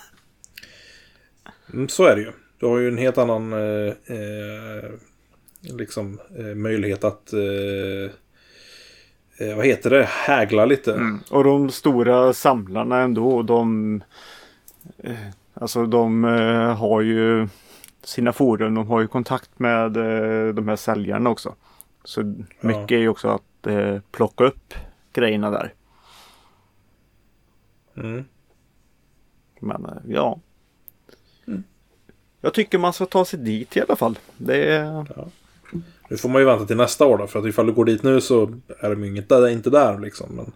Så är det ju. Du har ju en helt annan möjlighet att vad heter det? Hägla lite.
Och de stora samlarna ändå, de har ju sina forum, de har ju kontakt med de här säljarna också. Så mycket är ju också att plocka upp grejerna där. Men ja. Jag tycker man ska ta sig dit i alla fall.
Nu får man ju vänta till nästa år då, för att ifall du går dit nu så är de ju inte där liksom. Men...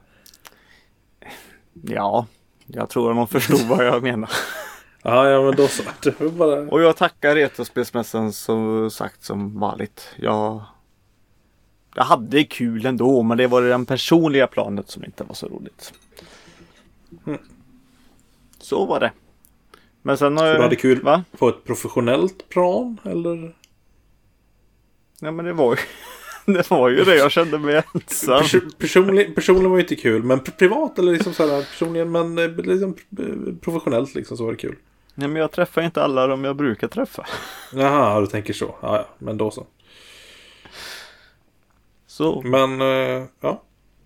Ja, jag tror att man förstod vad jag menar.
Ja, men då så.
Och jag tackar Retrospelsmässan som vanligt. Jag hade kul ändå, men det var det personliga planet som inte var så roligt. Så var det. Men sen
du hade kul på ett professionellt plan, eller?
Ja, men det var ju det jag kände mig ensam.
Personligen var ju inte kul, men privat eller liksom så här personligen, men liksom professionellt liksom så var det kul.
Nej, men jag träffar inte alla de jag brukar träffa.
Jaha, du tänker så. Ja, men då så.
Så.
Men, ja.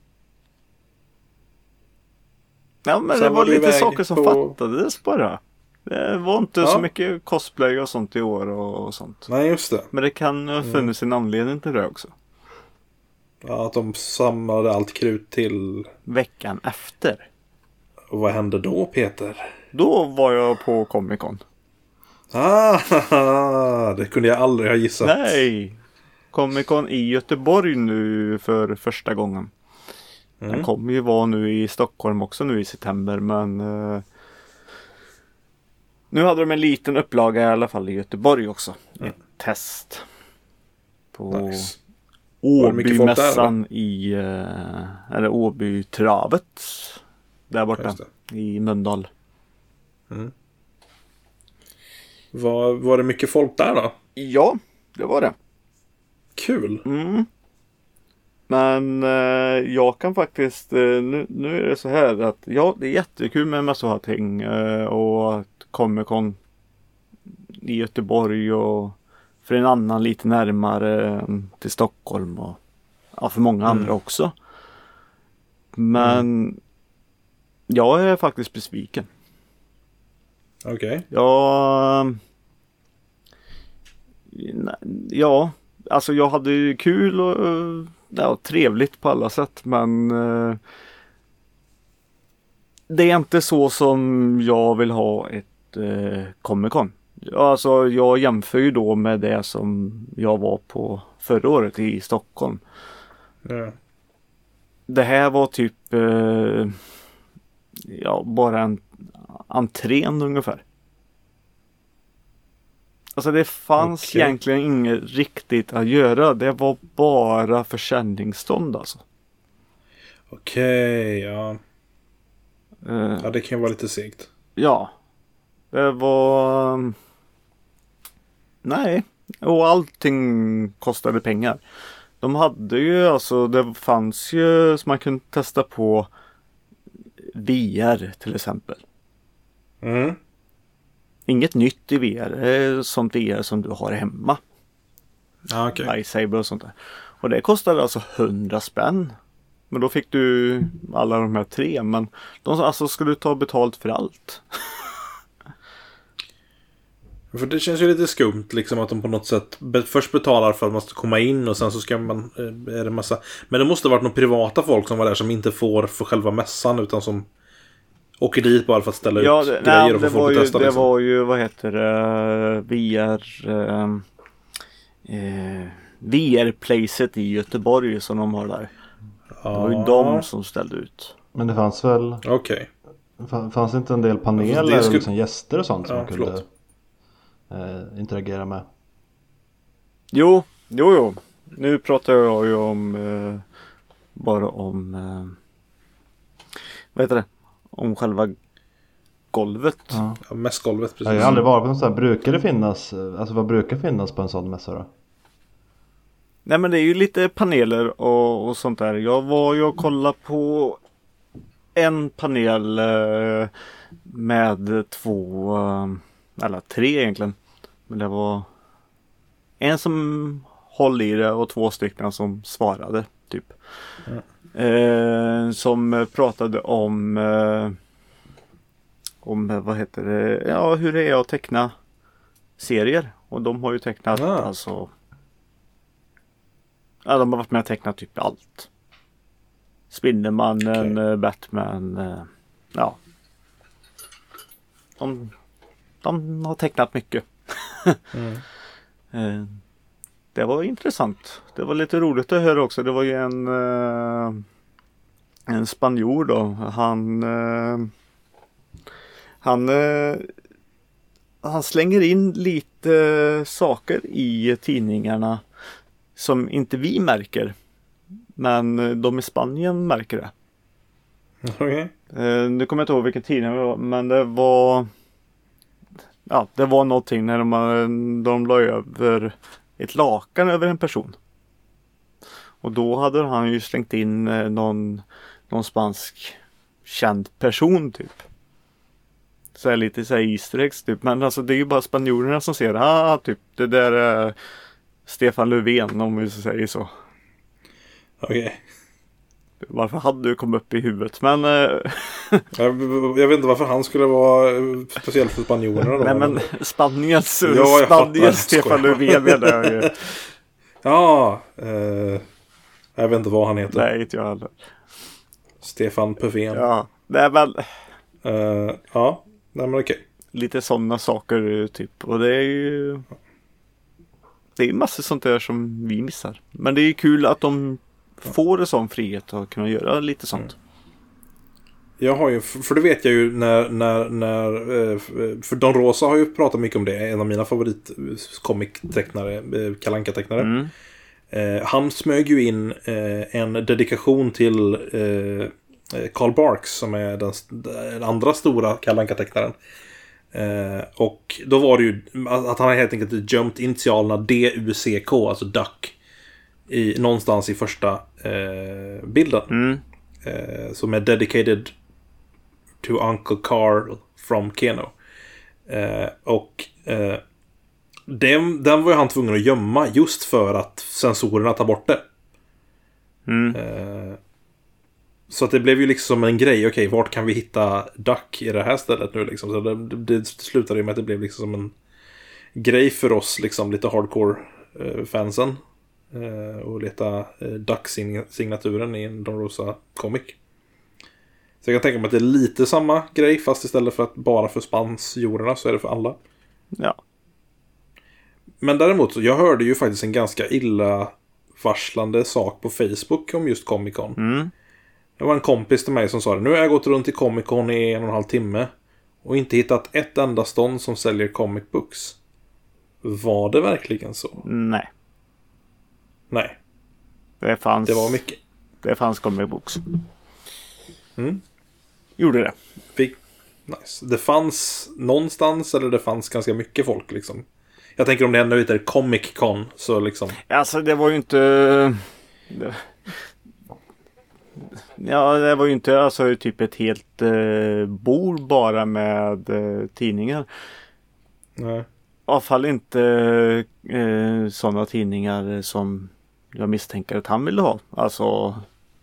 Ja, men sen det var lite saker som fattades bara. Det var inte så mycket cosplay och sånt i år och sånt.
Nej, just det.
Men det kan ha funnits en anledning till det också.
Ja, att de samlade allt krut till...
veckan efter.
Och vad hände då, Peter?
Då var jag på Comic Con.
Det kunde jag aldrig ha gissat.
Nej! Comic Con i Göteborg nu för första gången. Den kommer ju vara nu i Stockholm också nu i september, men... Nu hade de en liten upplaga i alla fall i Göteborg också. Ett test. På
Nice. Var det mycket folk där,
Åbymässan i... eller Åbytravet. Där borta.
Just det.
I Mölndal.
Var det mycket folk där då?
Ja, det var det.
Kul.
Men jag kan faktiskt, nu är det så här att ja, det är jättekul med massa här ting och Comic-Con i Göteborg och för en annan lite närmare till Stockholm och ja, för många andra också. Men jag är faktiskt besviken.
Okej.
Ja, alltså jag hade ju kul och ja, trevligt på alla sätt, men det är inte så som jag vill ha ett Comic-Con. Alltså jag jämför ju då med det som jag var på förra året i Stockholm.
Ja.
Det här var typ bara en entrén ungefär. Alltså det fanns egentligen inget riktigt att göra. Det var bara försäljningsstånd alltså.
Okej, ja. Ja, det kan ju vara lite segt.
Ja. Det var... Nej. Och allting kostade pengar. De hade ju alltså... Det fanns ju som man kunde testa på VR till exempel. Inget nytt i VR. Sånt VR som du har hemma.
Ja, okej.
Lightsaber och sånt där. Och det kostade alltså 100 spänn. Men då fick du alla de här 3. Men de sa alltså ska du ta betalt för allt.
För det känns ju lite skumt liksom att de på något sätt först betalar för att man ska komma in och sen så ska man är det massa. Men det måste ha varit några privata folk som var där som inte får för själva mässan utan som åker dit bara för att ställa ut grejer och få folk att testa.
Det
liksom.
var ju vad heter det VR-placet i Göteborg som de har där. Det var ju de som ställde ut.
Men det fanns väl...
Okej.
Fanns inte en del paneler och liksom gäster och sånt som man kunde interagera med?
Jo. Nu pratar jag ju om bara om vad heter det? Om själva golvet.
Ja, mest golvet precis.
Jag har aldrig varit på något sånt här. Brukar det finnas, alltså vad brukar finnas på en sån mässa då?
Nej, men det är ju lite paneler och sånt där. Jag var ju och kollade på en panel med 2 eller 3 egentligen. Men det var en som höll i det och 2 stycken som svarade typ. Som pratade om vad heter det? Ja, hur det är att teckna serier. Och de har ju tecknat alltså... Ja, de har varit med och tecknat typ allt. Spindelmannen, Batman, ja. De har tecknat mycket. Det var intressant. Det var lite roligt att höra också. Det var ju en spanjor då. Han slänger in lite saker i tidningarna som inte vi märker. Men de i Spanien märker det.
Okej.
Nu kommer jag inte ihåg vilken tidning det var, men det var någonting när de la över ett lakan över en person. Och då hade han ju slängt in någon spansk känd person typ. Så här lite så här easter eggs typ. Men alltså det är ju bara spanjorerna som ser typ det där är Stefan Löfven om vi så säger så.
Okej.
Varför hade du kommit upp i huvudet? Men
jag vet inte varför han skulle vara speciellt för spanjorerna då.
Nej, men Spaniens Stefan Löfven menar jag ju.
Ja, jag vet inte vad han heter.
Nej, inte jag heller.
Stefan Löfven.
Ja, nej men
ja, nej men okej.
Lite sådana saker typ. Och det är ju massor sånt där som vi missar. Men det är ju kul att de får en sån frihet att kunna göra lite sånt.
Jag har ju, för det vet jag ju när för Don Rosa har ju pratat mycket om det. En av mina favorit comic-tecknare, Kalle Anka-tecknare. Han smög ju in en dedikation till Carl Barks, som är den andra stora Kalle Anka-tecknaren. Och då var det ju att han helt enkelt gömt initialerna DUCK, alltså Duck, någonstans i första bilden. Som är dedicated to Uncle Carl from Keno. Och den var ju han tvungen att gömma just för att sensorerna tar bort det. Så att det blev ju liksom en grej. Okej, vart kan vi hitta Duck i det här stället nu liksom? Så det slutade ju med att det blev liksom som en grej för oss, liksom lite hardcore fansen, och leta Duck-signaturen i en Don Rosa comic. Så jag kan tänka mig att det är lite samma grej, fast istället för att bara för spanjorerna så är det för alla.
Ja.
Men däremot, jag hörde ju faktiskt en ganska illavarslande sak på Facebook om just Comic Con. Det var en kompis till mig som sa det. Nu har jag gått runt i Comic Con i 1,5 timme och inte hittat ett enda stånd som säljer comic books. Var det verkligen så?
Nej.
Det var mycket.
Det fanns comic books. Gjorde det.
Nice. Det fanns någonstans, eller det fanns ganska mycket folk liksom. Jag tänker om det ändå heter Comic Con, så liksom.
Alltså det var ju inte... det var ju inte alltså typ ett helt bord bara med tidningar.
Nej.
I alla fall inte sådana tidningar som jag misstänker att han ville ha. Alltså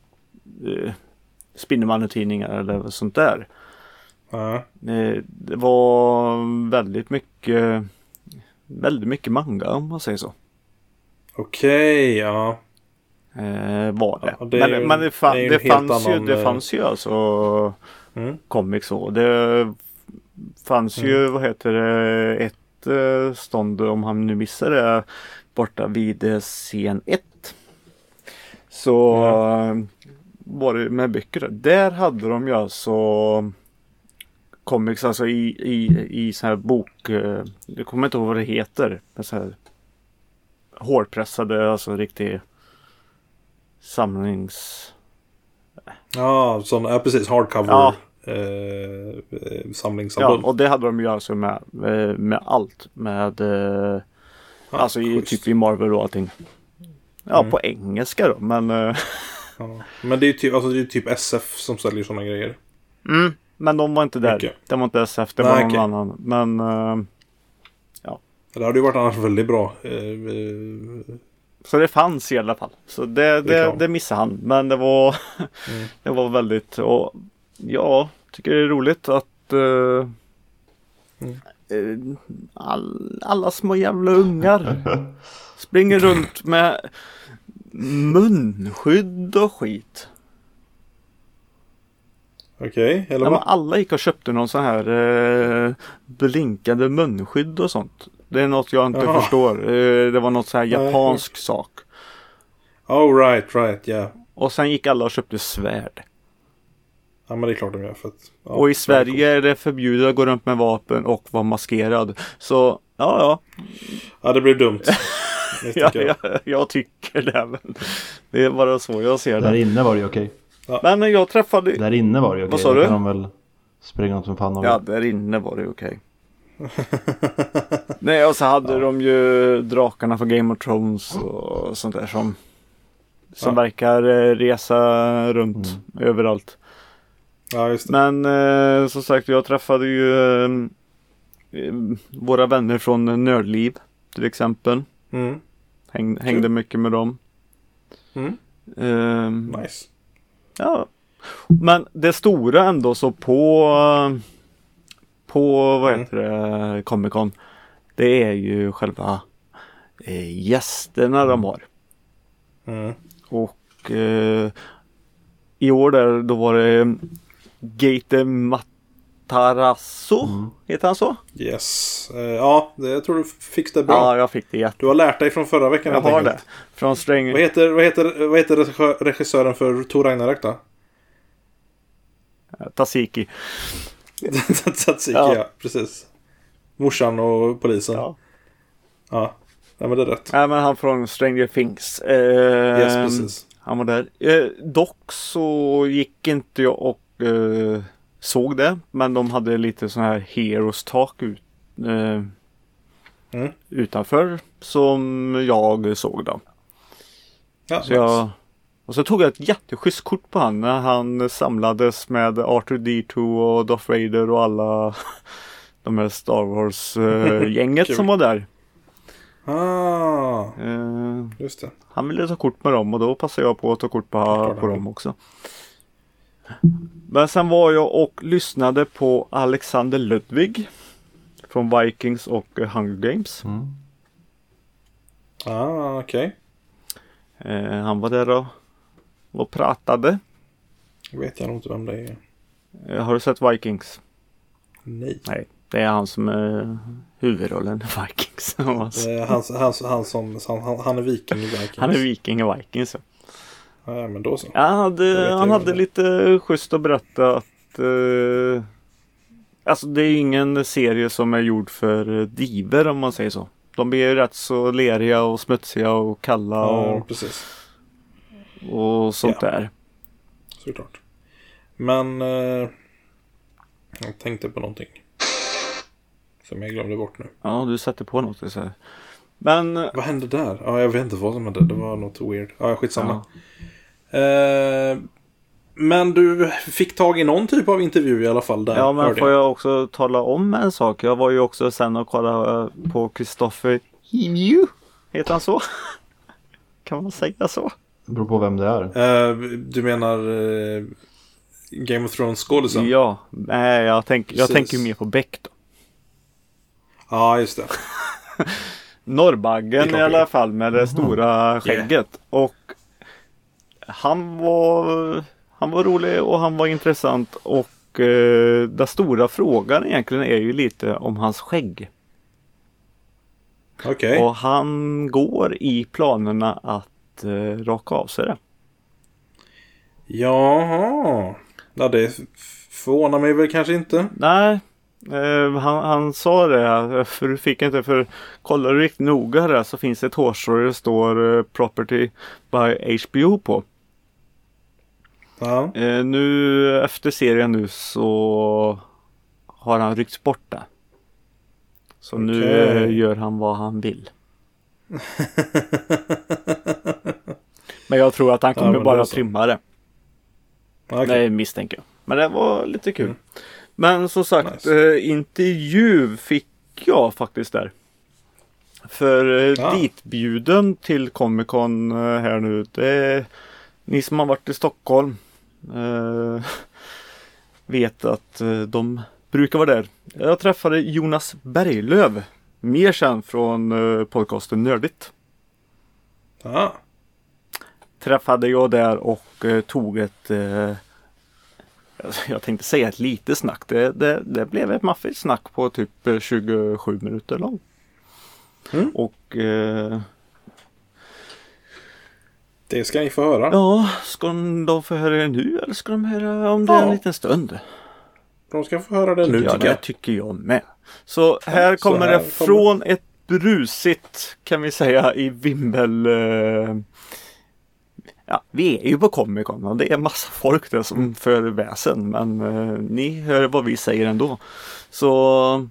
Spindelmannen-tidningar eller sånt där. Det var väldigt mycket manga, om man säger så.
Okej, ja.
Var det.
Ja, men
det fanns ju alltså comics så. Det fanns ju, vad heter det, ett stånd, om han nu missar det, borta vid scen 1. Så var det med böcker. Där hade de ju alltså comics, alltså i sån här bok, jag kommer inte ihåg vad det heter, men så här hårdpressade, alltså samlings...
Ja, precis, hardcover samlingsalbum.
Ja, och det hade de ju alltså med allt, med alltså typ i Marvel och allting. Ja, på engelska då, men
men det är ju typ, alltså det är typ SF som säljer såna grejer.
Men de var inte där.
Okay.
Det var inte SF, det var någon annan. Men ja.
Det hade ju varit annars väldigt bra.
Så det fanns i alla fall. Så det missade han. Men det var det var väldigt, och jag tycker det är roligt att alla små jävla ungar springer runt med munskydd och skit.
Okej, eller vad?
Alla gick och köpte någon sån här blinkande munskydd och sånt. Det är något jag inte förstår. Det var något så här japansk sak.
Oh, right, yeah.
Och sen gick alla och köpte svärd.
Ja, men det är klart de gör. För att,
och i Sverige är det förbjudet att gå runt med vapen och vara maskerad. Så, ja.
Ja, det blir dumt.
Jag tycker det. Men det är bara så jag ser det.
Där inne var det okej.
Ja.
Men jag träffade...
Där inne var det okej.
Vad sa du?
Där kan de väl springa något som fan av.
Ja, där inne var det okej. Nej, och så hade de ju drakarna för Game of Thrones och sånt där som verkar resa runt överallt.
Ja, just det.
Men som sagt, jag träffade ju våra vänner från Nördliv till exempel. Hängde mycket med dem.
Nice.
Ja. Men det stora ändå så på vad heter det, Comic Con, det är ju själva gästerna de har. Och i år då var det Gaten Matarazzo, heter han så?
Yes. Ja, jag tror du fick det bra.
Ja, jag fick det.
Du har lärt dig från förra veckan.
Jag har det. Från Sträng.
Vad heter regissören för Thor Ragnarök då?
Tzatziki.
Tzatziki, ja, precis. Morsan och polisen. Ja, men det är rätt.
Ja, men han från Stranger Things.
Yes, precis.
Han var där. Dock så gick inte jag och såg det. Men de hade lite sån här Heroes Talk utanför som jag såg då.
Ja,
Så och så tog jag ett jätteschysst kort på han när han samlades med Arthur D2 och Darth Vader och alla de här Star Wars-gänget som var där.
Just det.
Han ville ta kort med dem och då passade jag på att ta kort på dem också. Men sen var jag och lyssnade på Alexander Ludwig från Vikings och Hunger Games.
Okej.
Han var där och pratade.
Vet jag nog inte vem det är.
Har du sett Vikings?
Nej.
Det är han som är huvudrollen i Vikings.
Han är viking i Vikings.
Han är viking i Vikings.
Ja, men då så.
Ja, han hade lite schysst att berätta att alltså det är ingen serie som är gjord för diver om man säger så. De blir rätt så leriga och smutsiga och kalla och sånt där.
Såklart. Men jag tänkte på någonting som jag glömde bort nu.
Ja, du sätter på något så här. Men
vad hände där? Ja, jag vet inte vad som hände. Det var något weird. Ja, skitsamma. Men du fick tag i någon typ av intervju i alla fall där.
Ja, men får jag också tala om en sak? Jag var ju också sen och kollade på Christopher Hivju. Heter han så? Kan man säga så?
Det beror på vem det är.
Du menar Game of Thrones skådisen?
Ja, nej, jag tänker mer på Beck då.
Ja, just det.
Norrbaggen i alla fall med det stora skägget. Och han var rolig och han var intressant. Och den stora frågan egentligen är ju lite om hans skägg.
Okej.
Och han går i planerna att raka av sig det.
Jaha. Ja, det förvånar mig väl kanske inte.
Nej. Han sa det, för du fick inte, för kollar du riktigt noga där så finns det ett hårstrå där det står Property by HBO på.
Ja.
Nu efter serien nu så har han ryckts bort det. Så nu gör han vad han vill. Men jag tror att han kommer bara trimma det.
Okay.
Nej, misstänker jag. Men det var lite kul. Men som sagt, intervju fick jag faktiskt där. För ditbjuden till Comic Con här nu, det ni som har varit i Stockholm vet att de brukar vara där. Jag träffade Jonas Berglöf, mer känd från podcasten Nördigt. Träffade jag där och tog ett jag tänkte säga ett litet snack. Det blev ett maffigt snack på typ 27 minuter lång. Och
det ska ni få höra.
Ja, ska de få höra det nu eller ska de höra om det en liten stund?
De ska få höra det nu, tycker jag.
Det tycker jag med. Så här kommer det från ett brusigt, kan vi säga, i vimbel. Ja, vi är ju på Comic Con och det är massa folk där som för väsen. Men ni hör vad vi säger ändå. Så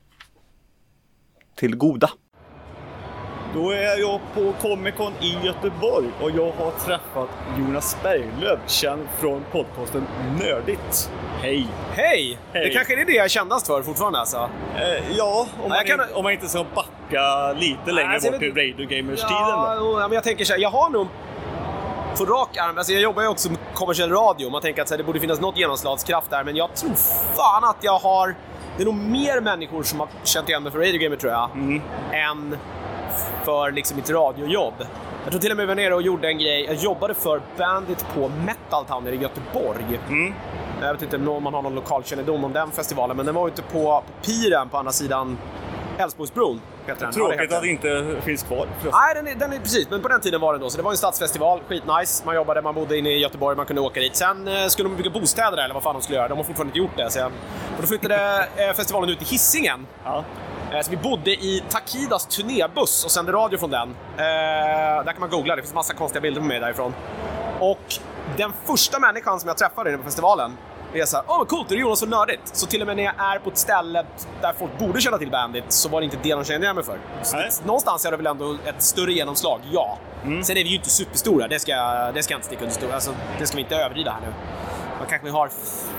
till goda. Då är jag på Comic Con i Göteborg och jag har träffat Jonas Berglöf, känd från podcasten Nördigt. Hej!
Hej! Det kanske är det jag kändast för fortfarande alltså.
Ja, om man inte ska backa lite längre bort till Radio Gamers-tiden
då. Ja, men jag tänker så här, jag har nog på rak arm, alltså jag jobbar ju också med kommersiell radio. Man tänker att så här, det borde finnas något genomslagskraft där, men jag tror fan att jag har, det är nog mer människor som har känt igen mig för Radio Gamer, tror jag, än för liksom mitt radiojobb. Jag tror till och med jag var nere och gjorde en grej. Jag jobbade för Bandit på Metal Town i Göteborg. Jag vet inte om man har någon lokalkännedom om den festivalen, men den var ute på piren på andra sidan Älvsborgsbron. heter den.
Tråkigt att det inte finns kvar.
Nej, den är precis. Men på den tiden var den då. Så det var en stadsfestival, skitnice. Man jobbade, man bodde inne i Göteborg, man kunde åka dit. Sen skulle de bygga bostäder där, eller vad fan de skulle göra. De har fortfarande inte gjort det. Så och då flyttade festivalen ut i Hisingen.
Ja.
Så vi bodde i Takidas turnébuss och sände radio från den. Där kan man googla, det finns massa konstiga bilder på mig därifrån. Och den första människan som jag träffade inne på festivalen är såhär, men coolt, det är Jonas så nördigt. Så till och med när jag är på ett ställe där folk borde känna till Bandit så var det inte det de kände mig för. Någonstans är det väl ändå ett större genomslag, ja. Sen är vi ju inte superstora, det ska jag inte sticka under stor. Alltså, det ska vi inte överrida här nu. Man kanske har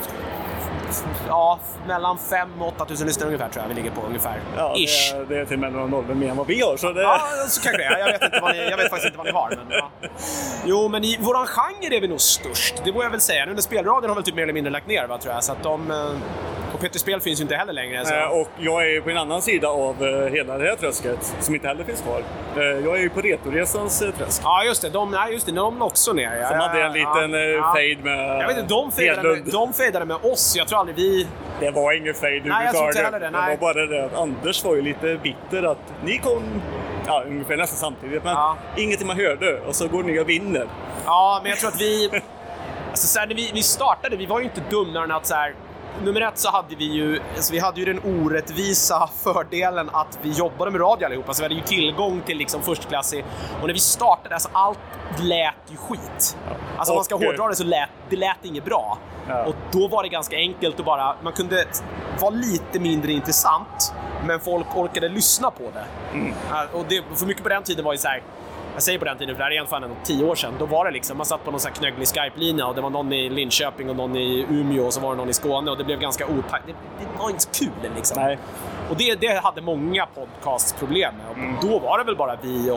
mellan 5 och 8 000 lyssnare ungefär, tror jag vi ligger på ungefär.
Ja, det är till mellan 0 mer än vad vi har. Så det...
Ja, så kanske det är. Jag vet faktiskt inte vad ni har. Men, ja. Jo, men i våran genre är vi nog störst. Det får jag väl säga. Nu när spelradion har väl typ mer eller mindre lagt ner, va, tror jag. Så att och Peter Spel finns ju inte heller längre. Så.
Och jag är ju på en annan sida av hela det här träsket som inte heller finns kvar. Jag är ju på Retoresans träsk.
Ja, just det. De är också ner.
Som hade en liten fade med...
Jag vet inte, de fejdade med oss. Jag tror aldrig vi...
Det var ingen fade.
Nej, jag tror inte heller det.
Det var bara det att Anders var ju lite bitter att ni kom ungefär nästan samtidigt. Men ingenting man hörde. Och så går ni och vinner.
Ja, men jag tror att vi... Alltså, så här, när vi startade, vi var ju inte dummare att så här... Nummer ett så hade vi hade ju den orättvisa fördelen att vi jobbade med radio allihopa, så vi hade ju tillgång till liksom förstklassig, och när vi startade, alltså allt lät ju skit. Alltså om man ska hårdra det så lät inget bra. Ja. Och då var det ganska enkelt att bara, man kunde vara lite mindre intressant, men folk orkade lyssna på det. Och det, för mycket på den tiden var ju så här. Jag säger på den tiden, för det här är egentligen 10 år sedan. Då var det liksom, man satt på någon sån här knögglig Skype-linje och det var någon i Linköping och någon i Umeå och så var det någon i Skåne och det blev ganska otajt. Det var inte så kul liksom.
Nej.
Och det hade många podcastproblem med. Och då var det väl bara vi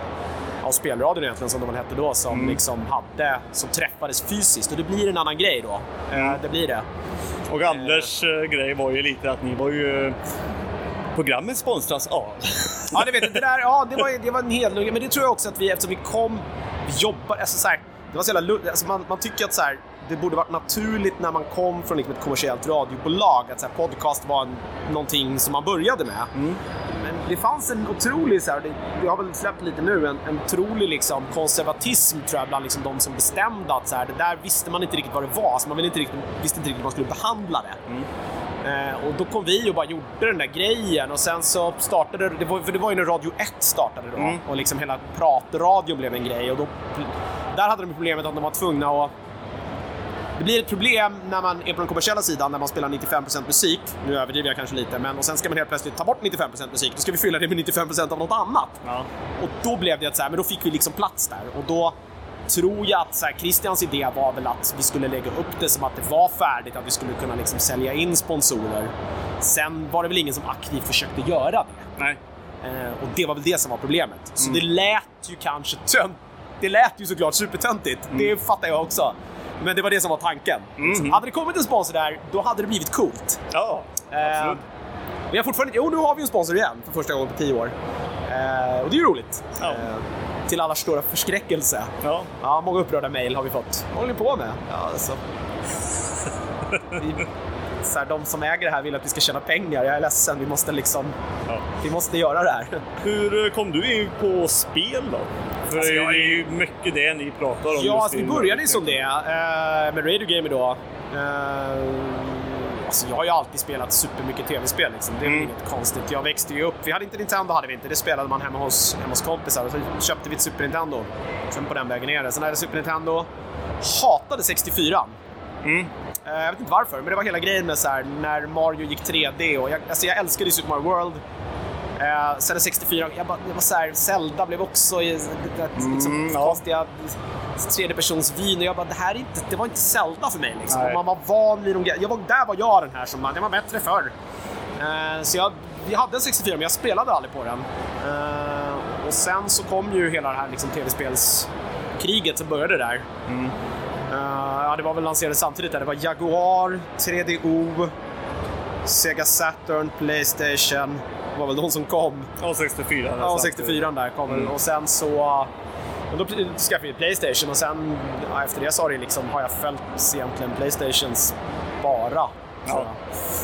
och spelradion egentligen, som de hette då, som liksom som träffades fysiskt. Och det blir en annan grej då. Det blir det.
Och Anders grej var ju lite att ni var ju... Programmet sponsras av.
Ja, det vet jag. Det var en hel... Men det tror jag också att eftersom vi jobbar... Alltså så här, det var så jävla... Alltså man tycker att så här, det borde varit naturligt när man kom från liksom ett kommersiellt radiobolag att så här, podcast var någonting som man började med. Men det fanns en otrolig... Så här, det har väl släppt lite nu, en otrolig liksom, konservatism, tror jag, bland liksom, de som bestämde att så här, det där visste man inte riktigt vad det var. Så man visste inte riktigt hur man skulle behandla det. Och då kom vi och bara gjorde den där grejen, och sen så startade det var ju när Radio 1 startade då, och liksom hela pratradio blev en grej, och då där hade de problemet att de var tvungna att... Det blir ett problem när man är på den kommersiella sidan, när man spelar 95% musik. Nu överdriver jag kanske lite, men och sen ska man helt plötsligt ta bort 95% musik. Då ska vi fylla det med 95% av något annat. Ja. Och då blev det att så här, men då fick vi liksom plats där, och då tror jag att så här, Christians idé var väl att vi skulle lägga upp det som att det var färdigt, att vi skulle kunna liksom sälja in sponsorer. Sen var det väl ingen som aktivt försökte göra det.
Nej.
Och det var väl det som var problemet. Så det lät ju kanske det lät ju såklart supertöntigt. Det fattar jag också. Men det var det som var tanken. Så hade det kommit en sponsor där, då hade det blivit coolt.
Ja, absolut.
Vi har fortfarande... nu har vi en sponsor igen för första gången på 10 år. Och det är ju roligt. Ja. Till alla stora förskräckelse. Ja, många upprörda mejl har vi fått. Vad håller ni på med? Ja, alltså. Så här, de som äger det här vill att vi ska tjäna pengar. Jag är ledsen, vi måste liksom... Vi måste göra det här.
Hur kom du in på spel då? För alltså, det är ju mycket det ni pratar om.
Ja, alltså, vi började ju som det. Med Radio Gamer då. Alltså, jag har ju alltid spelat supermycket tv-spel liksom. Det är inget konstigt. Jag växte ju upp. Vi hade inte Nintendo, hade vi inte. Det spelade man hemma hos kompisar. Och så köpte vi ett Super Nintendo. Sen på den vägen ner. Sen hade jag Super Nintendo. Hatade 64. Jag vet inte varför, men det var hela grejen med så här, när Mario gick 3D. Och jag älskade Super Mario World. Sen 64, jag var så här, Zelda blev också liksom, konstiga tredjepersonsvyn, och jag bara, det var inte Zelda för mig liksom. Och man var van vid där var jag den här som det var bättre förr. Så jag hade en 64, men jag spelade aldrig på den. Och sen så kom ju hela det här liksom, tv-spelskriget som började där. Det var väl lanserade samtidigt där. Det var Jaguar, 3DO, Sega Saturn, PlayStation. Det var väl de som kom.
Och 64.
Ja, 64 där kom väl. Och sen så... Och då skaffade vi PlayStation, och sen efter det så har jag följt egentligen PlayStations bara.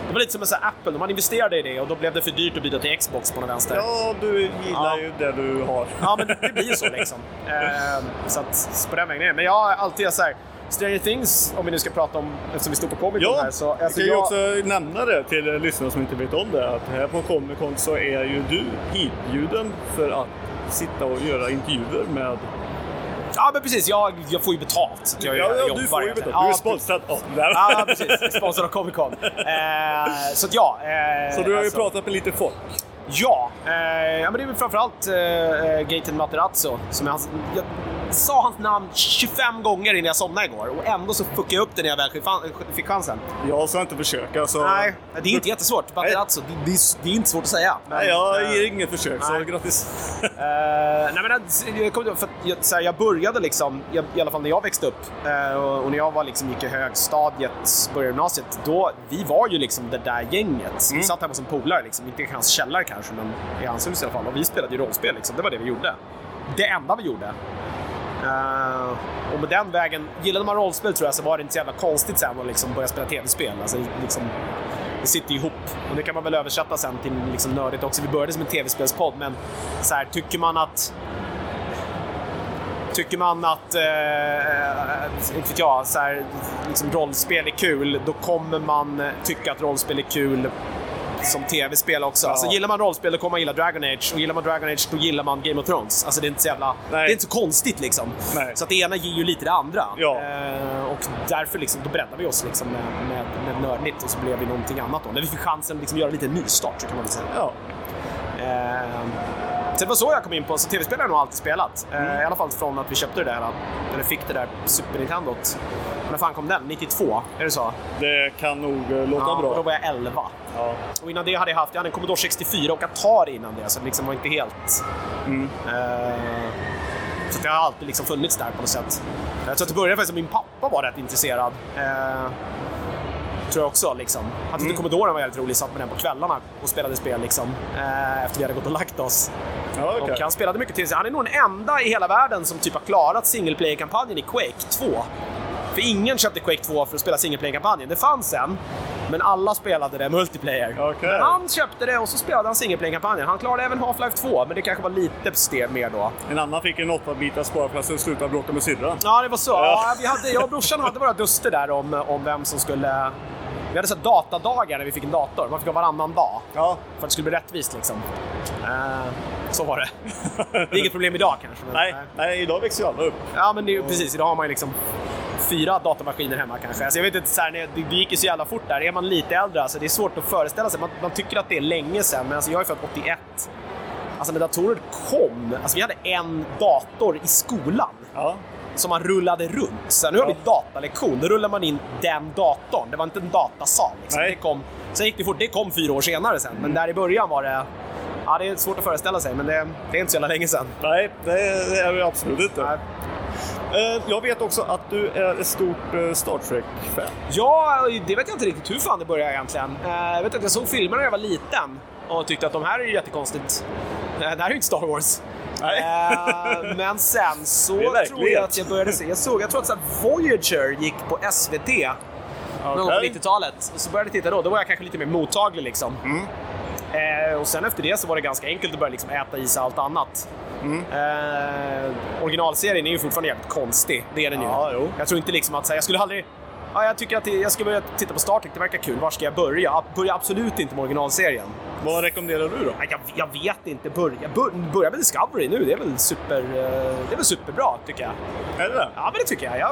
Det var lite som med så här Apple, man investerade i det och då blev det för dyrt att byta till Xbox på den vänster.
Ja, du gillar ju det du har.
Ja, men det blir ju så liksom. Så att på den vägen är det. Men jag har alltid så här, Stranger Things, om vi nu ska prata om, eftersom vi står på Comic Con här. Så,
jag kan ju också nämna det till lyssnare som inte vet om det, att här på Comic Con så är ju du hitbjuden för att sitta och göra intervjuer med...
Ja, men precis. Jag får ju betalt. Så jag
du får ju betalt. Du är sponsrad av det.
Ja, precis. Sponsrad av Comic Con. Så att ja.
Så du har ju pratat med lite folk.
Ja, men det är väl framförallt Gaten Materazzo som jag sa hans namn 25 gånger innan jag somnade igår och ändå så fuckade jag upp det när jag väl fick chansen.
Jag ska inte försöka så...
Nej, det är inte jättesvårt. Materazzo, det är inte svårt att säga. Men,
nej, jag ger inget försök, så grattis.
Nej, men jag började liksom, i alla fall när jag växte upp och när jag var liksom, gick i högstadiet, började gymnasiet, då, vi var ju liksom det där gänget. Vi satt hemma som polare, liksom, inte i hans källare kanske, men i hans hus i alla fall. Och vi spelade ju rollspel, liksom. Det var det vi gjorde. Det enda vi gjorde. Och med den vägen, gillade man rollspel tror jag, så var det inte så jävla konstigt sen att liksom börja spela tv-spel. Alltså, liksom, det sitter ihop. Och det kan man väl översätta sen till liksom nördigt också. Vi började som en tv-spelspodd, men så här, tycker man att inte vet jag, så här, liksom rollspel är kul, då kommer man tycka att rollspel är kul som tv-spel också.
Ja.
Alltså gillar man rollspel, då kommer man gilla Dragon Age. Och gillar man Dragon Age, då gillar man Game of Thrones. Alltså det är inte så jävla... Det är inte så konstigt liksom.
Nej.
Så att det ena ger ju lite det andra.
Ja.
Och därför liksom, då breddade vi oss liksom med nördligt. Och så blev vi någonting annat då. När vi fick chansen att liksom göra lite nystart, så kan man väl säga.
Ja.
Så det var så jag kom in på. Så tv-spel har jag nog alltid spelat. I alla fall från att vi köpte det där, eller fick det där Super Nintendot. När fan kom den? 92, är det så?
Det kan nog låta bra.
Då var jag 11.
Ja.
Och innan det hade jag en Commodore 64 och Atari innan det. Så det liksom var inte helt... Så det har alltid liksom funnits där på något sätt. Jag tror att det började faktiskt min pappa var rätt intresserad. Tror jag också liksom. Han tyckte Commodore var jävligt rolig, satt med den på kvällarna och spelade spel liksom. Efter vi hade gått och lagt oss.
Ja, okay.
Och han spelade mycket till sig. Han är nog den enda i hela världen som typ har klarat singleplayer-kampanjen i Quake 2. För ingen köpte Quake 2 för att spela singleplayer-kampanjen. Det fanns en, men alla spelade det multiplayer.
Okay.
Men han köpte det och så spelade han singleplayer-kampanjen. Han klarade även Half-Life 2, men det kanske var lite steg mer då.
En annan fick en 8-bitars spara för att sluta bråka med syrran.
Ja, det var så. Ja, jag och brorsan hade våra duster där om vem som skulle... Vi hade så här datadagar när vi fick en dator. Man fick ha varannan dag.
Ja.
För att det skulle bli rättvist liksom. Så var det. Det är inget problem idag kanske. Men,
nej, idag växer ju alla upp.
Ja, men det är ju precis. Idag har man ju liksom 4 datamaskiner hemma kanske. Alltså jag vet inte, så här, det gick ju så jävla fort där. Är man lite äldre, alltså det är svårt att föreställa sig. Man tycker att det är länge sedan, men alltså jag är född 81. Alltså när datorer kom, alltså vi hade en dator i skolan.
Ja.
Som man rullade runt. Så nu har vi datalektion. Då rullar man in den datorn. Det var inte en datasal. Liksom. Det kom, sen gick det fort. Det kom 4 år senare sen. Men där i början var det... Ja, det är svårt att föreställa sig. Men det är inte så jävla länge sedan.
Nej, det är det absolut inte. Nej. Jag vet också att du är ett stort Star Trek-fan.
Ja, det vet jag inte riktigt hur fan det började egentligen. Jag vet att jag såg filmer när jag var liten. Och tyckte att de här är ju jättekonstigt. Det här är ju inte Star Wars. Men sen så tror jag att jag började se. Jag tror att så här, Voyager gick på SVT någon på 90-talet. Och så började jag titta då var jag kanske lite mer mottaglig liksom. Och sen efter det så var det ganska enkelt att börja liksom äta i sig allt annat. Originalserien är ju fortfarande jävligt konstig. Det är den ju. Jag tror inte liksom att så här, jag skulle aldrig... Ja, jag tycker att jag ska börja titta på Star Trek, det verkar kul. Var ska jag börja? Jag börjar absolut inte med originalserien.
Vad rekommenderar du då?
Jag vet inte. Börja med Discovery nu. Det är väl superbra, tycker jag.
Är det det?
Ja, men det tycker jag.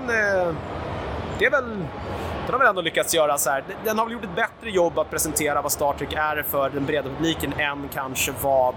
Den har väl ändå lyckats göra så här. Den har väl gjort ett bättre jobb att presentera vad Star Trek är för den breda publiken än kanske vad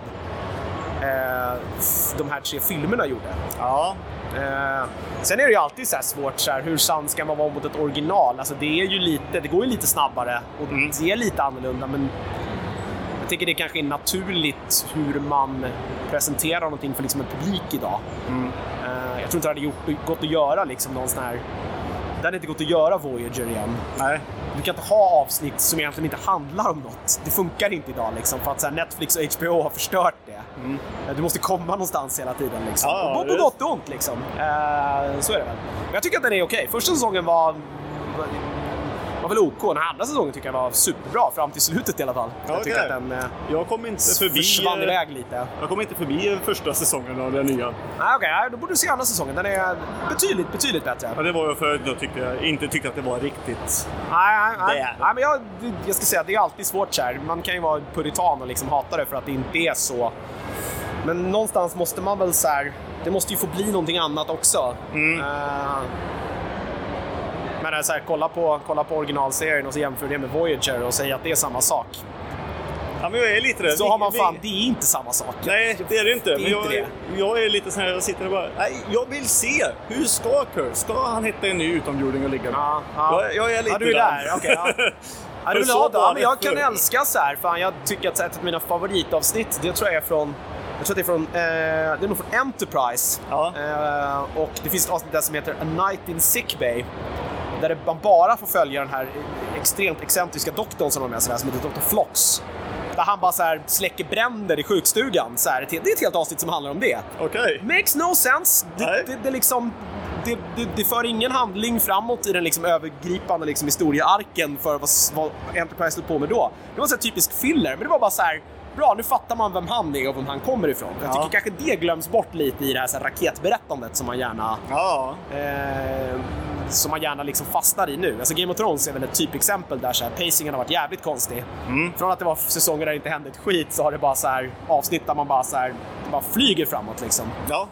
de här 3 filmerna gjorde.
Ja.
Sen är det ju alltid så här svårt så här, hur sann ska man vara mot ett original? Alltså det går ju lite snabbare och det är lite annorlunda, men jag tycker det kanske är naturligt hur man presenterar någonting för liksom en publik idag. Jag tror inte det hade gått att göra liksom någon sån här... Det hade inte gått att göra Voyager igen.
Nej.
Du kan inte ha avsnitt som egentligen inte handlar om något. Det funkar inte idag liksom, för att så här, Netflix och HBO har förstört det. Du måste komma någonstans hela tiden liksom. På gott och ont liksom. Så är det väl. Men jag tycker att den är okej. Första säsongen var var väl OK. Den här andra säsongen tycker jag var superbra fram till slutet i alla fall.
Ja,
jag tycker att den
jag kom inte förbi,
försvann iväg lite.
Jag kom inte förbi första säsongen av den nya.
Okej, då borde du se andra säsongen. Den är betydligt bättre.
Ja, det var ju för att jag inte tyckte att det var riktigt.
Nej, men jag ska säga att det är alltid svårt så här. Man kan ju vara puritan och liksom hata det för att det inte är så. Men någonstans måste man väl så här, det måste ju få bli någonting annat också. Men så här, kolla på originalserien och så jämför det med Voyager och säga att det är samma sak.
Ja, men jag är lite rädd.
Så har man fan, det är inte samma sak.
Nej, det är det inte.
Det är
Men
inte
jag är lite så här, jag sitter och bara, nej, jag vill se. Hur ska Kirk? Ska han hitta en ny utomjording och ligga med? Jag är lite
ja, du är där. Okej, ja. Ja, du vill ha det. Men jag kan
för...
älska så här. Fan, jag tycker att ett av mina favoritavsnitt, det tror jag är från... Jag tror att det är nog från Enterprise.
Ja.
Och det finns ett avsnitt där som heter A Night in Sick Bay. Där man bara får följa den här extremt excentriska doktorn som de är, som heter Dr. Flox. Där han bara så här släcker bränder i sjukstugan. Så här, det är ett helt avsnitt som handlar om det.
Okej.
Makes no sense. Det liksom... Det för ingen handling framåt i den liksom övergripande liksom historiearken för vad Enterprise höll på med då. Det var så här typisk filler, men det var bara så här: bra, nu fattar man vem han är och vem han kommer ifrån. Jag tycker kanske det glöms bort lite i det här, så här raketberättandet som man gärna som man gärna liksom fastnar i nu. Alltså Game of Thrones är väl ett typexempel där så här, pacingen har varit jävligt konstig. Från att det var säsonger där det inte hände ett skit, så har det bara så här avsnitt där man bara så här, det bara flyger framåt liksom.
Ja.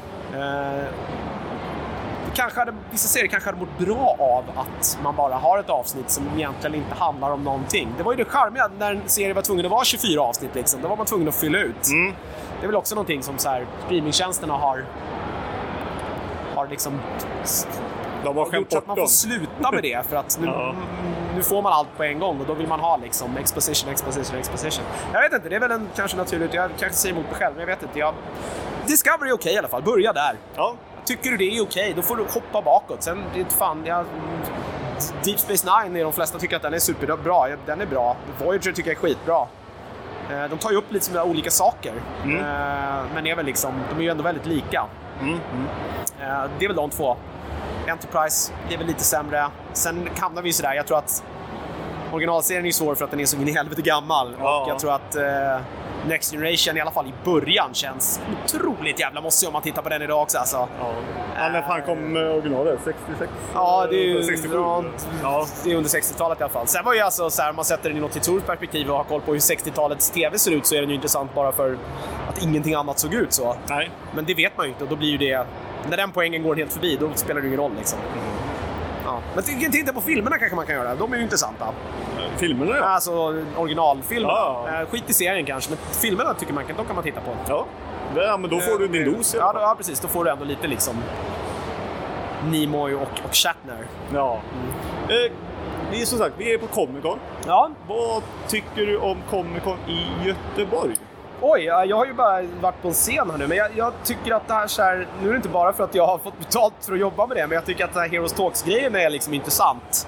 Vissa serier kanske hade mått bra av att man bara har ett avsnitt som egentligen inte handlar om någonting. Det var ju det charmiga när en serie var tvungen att vara 24 avsnitt liksom. Då var man tvungen att fylla ut. Det är väl också någonting som så här, streamingtjänsterna har liksom
de har
gjort så att man får sluta med det, för att nu får man allt på en gång och då vill man ha liksom exposition. Jag vet inte, det är väl kanske naturligt. Jag kanske säger emot mig själv, men jag vet inte. Discovery är okej i alla fall. Börja där.
Ja.
Tycker du det är okej, då får du hoppa bakåt. Sen det är fan, Deep Space Nine, de flesta tycker att den är superbra. Den är bra. Voyager tycker jag är skitbra. De tar ju upp lite sådana olika saker. Men är väl liksom, de är ju ändå väldigt lika. Det är väl de två. Enterprise är väl lite sämre. Sen hamnar vi sådär, jag tror att originalserien är svår för att den är så in i helvete gammal. Och jag tror att Next Generation i alla fall i början känns otroligt jävla mossig om man tittar på den idag också alltså.
När fan kom originalet? 66?
Ja, det är ju
67.
Det är under 60-talet i alla fall. Sen var ju alltså så här, om man sätter den i något historiskt perspektiv och har koll på hur 60-talets TV ser ut, så är den ju intressant bara för att ingenting annat såg ut så.
Nej.
Men det vet man ju inte, och då blir ju det, när den poängen går helt förbi, då spelar det ingen roll liksom. Ja. Men titta på filmerna kanske man kan göra, de är ju intressanta.
Filmerna?
Alltså originalfilmerna. Skit i serien kanske, men filmerna tycker man kan, de kan man titta på.
Ja, men då får du din dos.
Ja, precis. Då får du ändå lite liksom Nimoy och Shatner.
Ja. Det är som sagt, vi är på Comic Con.
Ja.
Vad tycker du om Comic Con i Göteborg?
Oj, jag har ju bara varit på en scen här nu, men jag tycker att det här så här, nu är det inte bara för att jag har fått betalt för att jobba med det, men jag tycker att det här Heroes Talks-grejen är liksom intressant.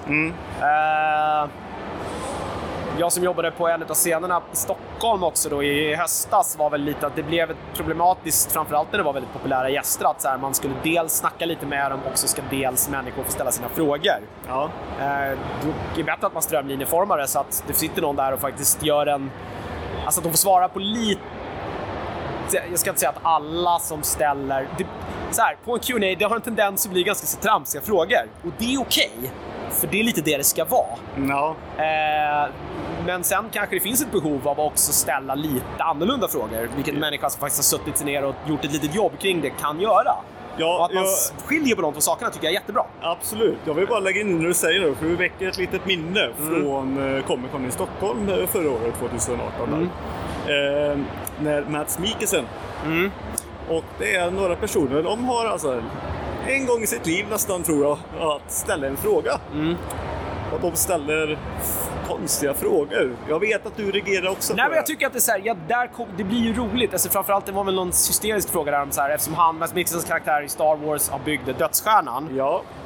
Jag som jobbade på en av scenerna i Stockholm också då i höstas var väl lite att det blev problematiskt, framförallt när det var väldigt populära gäster, att så här, man skulle dels snacka lite med dem och så ska dels människor få ställa sina frågor.
Ja.
Det är bättre att man strömlinjeformar det så att det sitter någon där och faktiskt gör en, alltså att de får svara på lite, jag ska inte säga att alla som ställer så här, på en Q&A, det har en tendens att bli ganska så tramsiga frågor, och det är okej. För det är lite det ska vara.
No.
Men sen kanske det finns ett behov av att också ställa lite annorlunda frågor. Vilket en människa som faktiskt har suttit sig ner och gjort ett litet jobb kring det kan göra.
Ja,
och att man skiljer på de två sakerna tycker jag är jättebra.
Absolut. Jag vill bara lägga in när du säger det, för du väcker ett litet minne från Comic Con i Stockholm förra året, 2018. När Mads Mikkelsen. Och det är några personer, de har alltså en gång i sitt liv nästan, tror jag, att ställa en fråga. Och de ställer konstiga frågor. Jag vet att du reagerar också.
Nej, men jag tycker att det är så här, det blir ju roligt. Alltså, framförallt det var väl någon hysterisk fråga där, så här, eftersom Mads Mikkelsens karaktär i Star Wars har byggde dödsstjärnan.
Ja.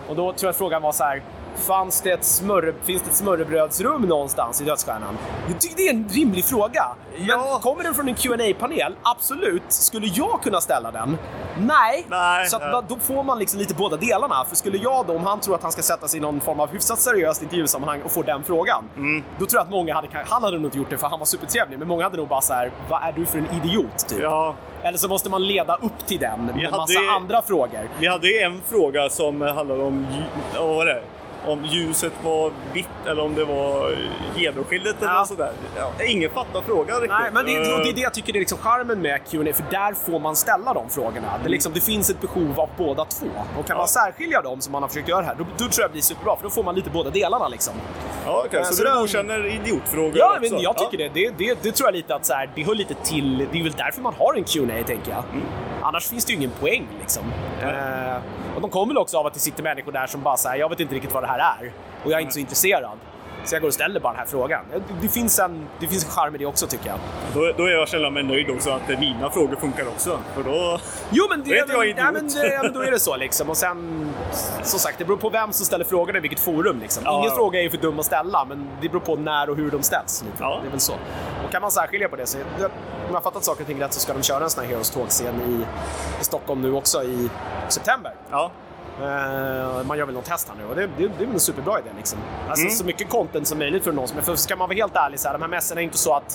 Och då tror jag att frågan var så här: finns det ett smörrebrödsrum någonstans i Dödsstjärnan? Jag tycker det är en rimlig fråga. Men kommer den från en Q&A-panel? Absolut. Skulle jag kunna ställa den? Nej. Så att då får man liksom lite båda delarna. För skulle jag då, om han tror att han ska sätta sig i någon form av hyfsat seriöst intervjusammanhang och få den frågan, då tror jag att många han hade nog inte gjort det för han var supertrevlig. Men många hade nog bara så här: vad är du för en idiot? Typ.
Ja.
Eller så måste man leda upp till den med massa andra frågor.
Vi hade en fråga som handlade om, vad var det? Om ljuset var vitt eller om det var genomskinligt eller sådär. Ja, ingen fattar frågan riktigt.
Nej, men det är det jag tycker är liksom charmen med Q&A, för där får man ställa de frågorna. Det finns ett behov av båda två. Och kan man särskilja dem som man har försökt göra här, då tror jag det blir superbra, för då får man lite båda delarna liksom.
Ja, okay. Så du godkänner idiotfrågor
ja,
också?
Men jag tycker det tror jag lite att så här, det hör lite till. Det är väl därför man har en Q&A, tänker jag. Annars finns det ju ingen poäng liksom. Och de kommer väl också av att det sitter människor där som bara säger: jag vet inte riktigt vad det här är och jag är inte så intresserad. Så jag går och ställer bara den här frågan. Det finns en charm i det också, tycker jag.
Då är jag känner mig nöjd också att mina frågor funkar också. För då
men då är det så liksom. Och sen, som sagt, det beror på vem som ställer frågorna i vilket forum liksom. Ingen fråga är ju för dum att ställa, men det beror på när och hur de ställs. Lite. Ja. Det är väl så. Och kan man särskilja på det, så om jag har fattat saker och ting rätt, så ska de köra en sån här Heroes Talk-scen i Stockholm nu också i september.
Ja.
Man gör väl någon test här nu, och det är väl en superbra idé liksom. Alltså så mycket content som möjligt för någon som är, för ska man vara helt ärlig så här, de här mässorna är inte så att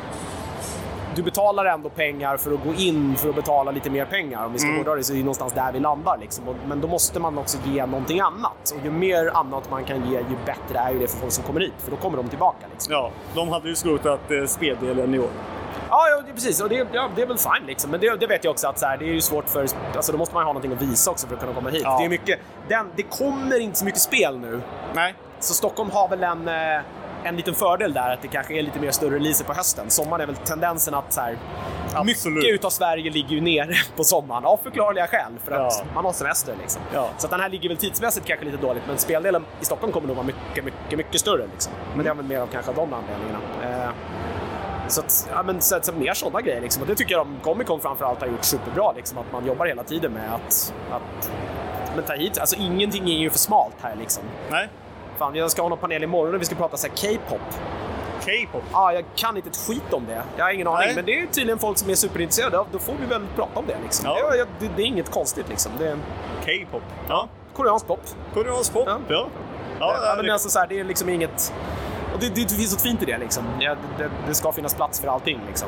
du betalar ändå pengar för att gå in för att betala lite mer pengar. Om vi ska gå där, så är det någonstans där vi landar liksom. Men då måste man också ge någonting annat. Och ju mer annat man kan ge, ju bättre är ju det för folk som kommer hit, för då kommer de tillbaka liksom.
Ja, de hade ju skrotat speldelen i år.
Ja, precis. Och det är väl fine liksom. Men det vet jag också att så här, det är ju svårt för... Alltså då måste man ju ha någonting att visa också för att kunna komma hit. Ja. Det är mycket... Det kommer inte så mycket spel nu.
Nej.
Så Stockholm har väl en liten fördel där, att det kanske är lite mer större releaser på hösten. Sommaren är väl tendensen att så här, mycket utav Sverige ligger ju nere på sommaren av förklarliga skäl, för att man har semester liksom. Ja. Så att den här ligger väl tidsmässigt kanske lite dåligt, men speldelen i Stockholm kommer nog vara mycket större liksom. Men det är väl mer av kanske de anledningarna. Så att, så mer sådana grejer liksom. Och det tycker jag Comic Con framförallt har gjort superbra liksom, att man jobbar hela tiden med att ta hit, alltså ingenting är ju för smalt här liksom.
Nej.
Fan, vi ska ha någon panel imorgon och vi ska prata så här K-pop.
K-pop?
Ja, jag kan inte ett skit om det. Jag har ingen aning, men det är tydligen folk som är superintresserade av. Då får vi väl prata om det liksom. Ja. Det är inget konstigt liksom. Det är
K-pop? Ja.
Koreansk pop.
Koreansk pop? Ja.
Men alltså så här, det är liksom inget... Och det finns något fint i det liksom. Det ska finnas plats för allting liksom.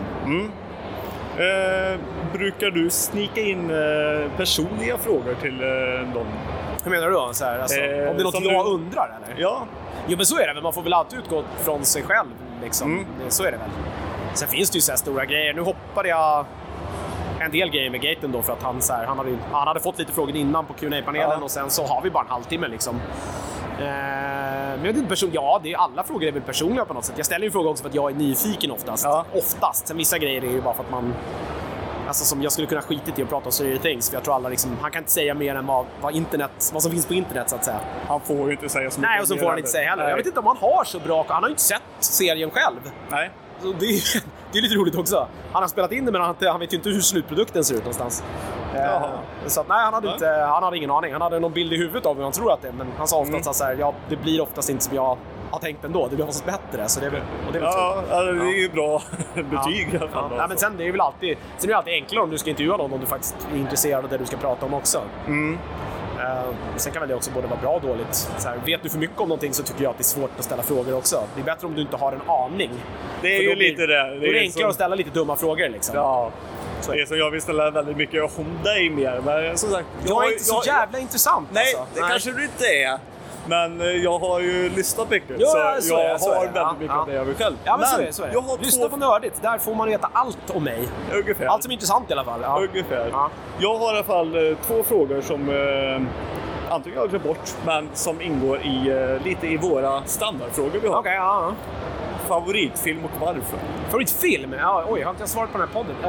Brukar du snika in personliga frågor till dem?
Hur menar du då? Så här, alltså, om det är något jag undrar eller?
Ja.
Jo, men så är det väl. Man får väl alltid utgå från sig själv liksom. Så är det väl. Sen finns det ju så här stora grejer. Nu hoppade jag en del grejer med Gaten då, för att han hade fått lite frågor innan på Q&A-panelen och sen så har vi bara en halvtimme liksom. Men jag vet inte, det är alla frågor är väl personliga på något sätt. Jag ställer ju frågor också för att jag är nyfiken oftast. Sen vissa grejer är ju bara för att man, alltså som jag skulle kunna skitit i att prata om Stranger Things, för jag tror alla liksom, han kan inte säga mer än vad som finns på internet så att säga.
Han får ju inte säga så mycket.
Nej, och så får han inte säga heller. Nej. Jag vet inte om han har så bra, han har ju inte sett serien själv.
Nej.
Så det är lite roligt också. Han har spelat in det, men han vet ju inte hur slutprodukten ser ut någonstans. Så att, nej, han hade ingen aning. Han hade någon bild i huvudet av hur han tror att det är, men han sa ofta så här, det blir oftast inte som jag har tänkt ändå. Det blir oftast bättre, så det är väl
det är ju bra betyg i alla fall.
Ja, men sen det är väl alltid enklare om du ska intervjua någon, om du faktiskt är intresserad av det du ska prata om också. Sen kan väl det också både vara bra och dåligt. Så här, vet du för mycket om någonting, så tycker jag att det är svårt att ställa frågor också. Det är bättre om du inte har en aning.
Det är ju lite det.
Då är det enklare att ställa lite dumma frågor liksom.
Ja. Det är så jag vill ställa väldigt mycket om dig mer. Men som sagt,
jag är inte så jävla intressant.
Nej,
alltså.
Det kanske du inte är. Men jag har ju lyssnat mycket, så jag har väldigt mycket av det jag vill själv.
Ja, men så är det. Lyssna på Nördigt, där får man veta allt om mig.
Ungefär.
Allt som är intressant i alla fall. Ja.
Ungefär. Ja. Jag har i alla fall 2 frågor som antingen jag har glömt bort, men som ingår lite i våra standardfrågor vi har.
Okej, ja.
Favoritfilm och varför?
Favoritfilm? Ja, oj, jag har inte svarat på den här podden.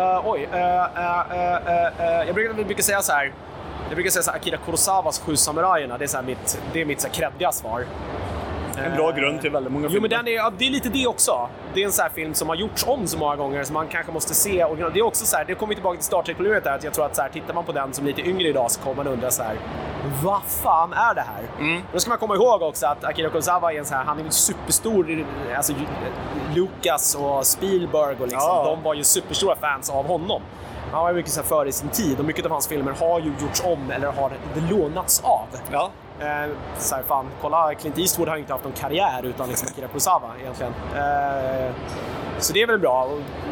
Jag brukar säga så här. Akira Kurosawas 7 samurajerna. Det är så här mitt så här kreddiga svar.
En bra grund till väldigt många filmer.
Jo, men det är lite det också. Det är en sån här film som har gjorts om så många gånger, så man kanske måste se. Och det är också så här, det kommer tillbaka till Star Trek-problemet där, att jag tror att så här, tittar man på den som lite yngre idag, så kommer man undra så här, vad fan är det här? Då ska man komma ihåg också att Akira Kurosawa är en så här, han är ju superstor, alltså Lucas och Spielberg och liksom, de var ju superstora fans av honom. Han var ju mycket så här före sin tid och mycket av hans filmer har ju gjorts om eller har det lånats av.
Ja.
Så här, fan, kolla, Clint Eastwood har ju inte haft någon karriär utan liksom Akira Kurosawa egentligen. Så det är väl bra.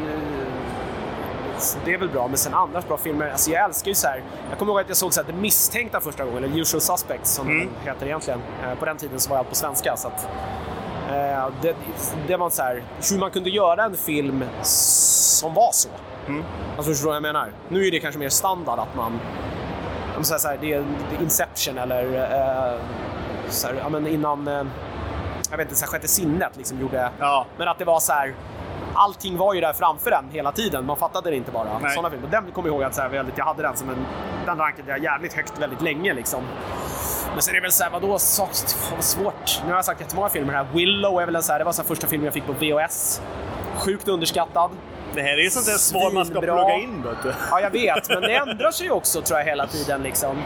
Det är väl bra, men sen andra bra filmer, alltså jag älskar ju så här. Jag kommer ihåg att jag såg så här, The Misstänkta första gången, eller Usual Suspects som den heter egentligen. På den tiden så var jag på svenska, så att det var så här, hur man kunde göra en film som var så. Alltså förstår vad jag menar? Nu är det kanske mer standard att man så här, det är Inception eller så här, ja, men innan jag vet inte, så här, Sjätte sinnet liksom gjorde, men att det var så här, allting var ju där framför den hela tiden. Man fattade det inte bara. Såna filmer. Den kommer jag ihåg att så här, jag hade den som den rankade jag jävligt högt väldigt länge liksom. Men sen är det väl så här, vadå, så svårt. Nu har jag sagt jättemånga filmer här. Willow är väl en så här, det var så här första filmen jag fick på VHS. Sjukt underskattad.
Det här är ju sånt där svar man ska plugga in, vet du.
Ja, jag vet. Men det ändrar sig också, tror jag, hela tiden liksom.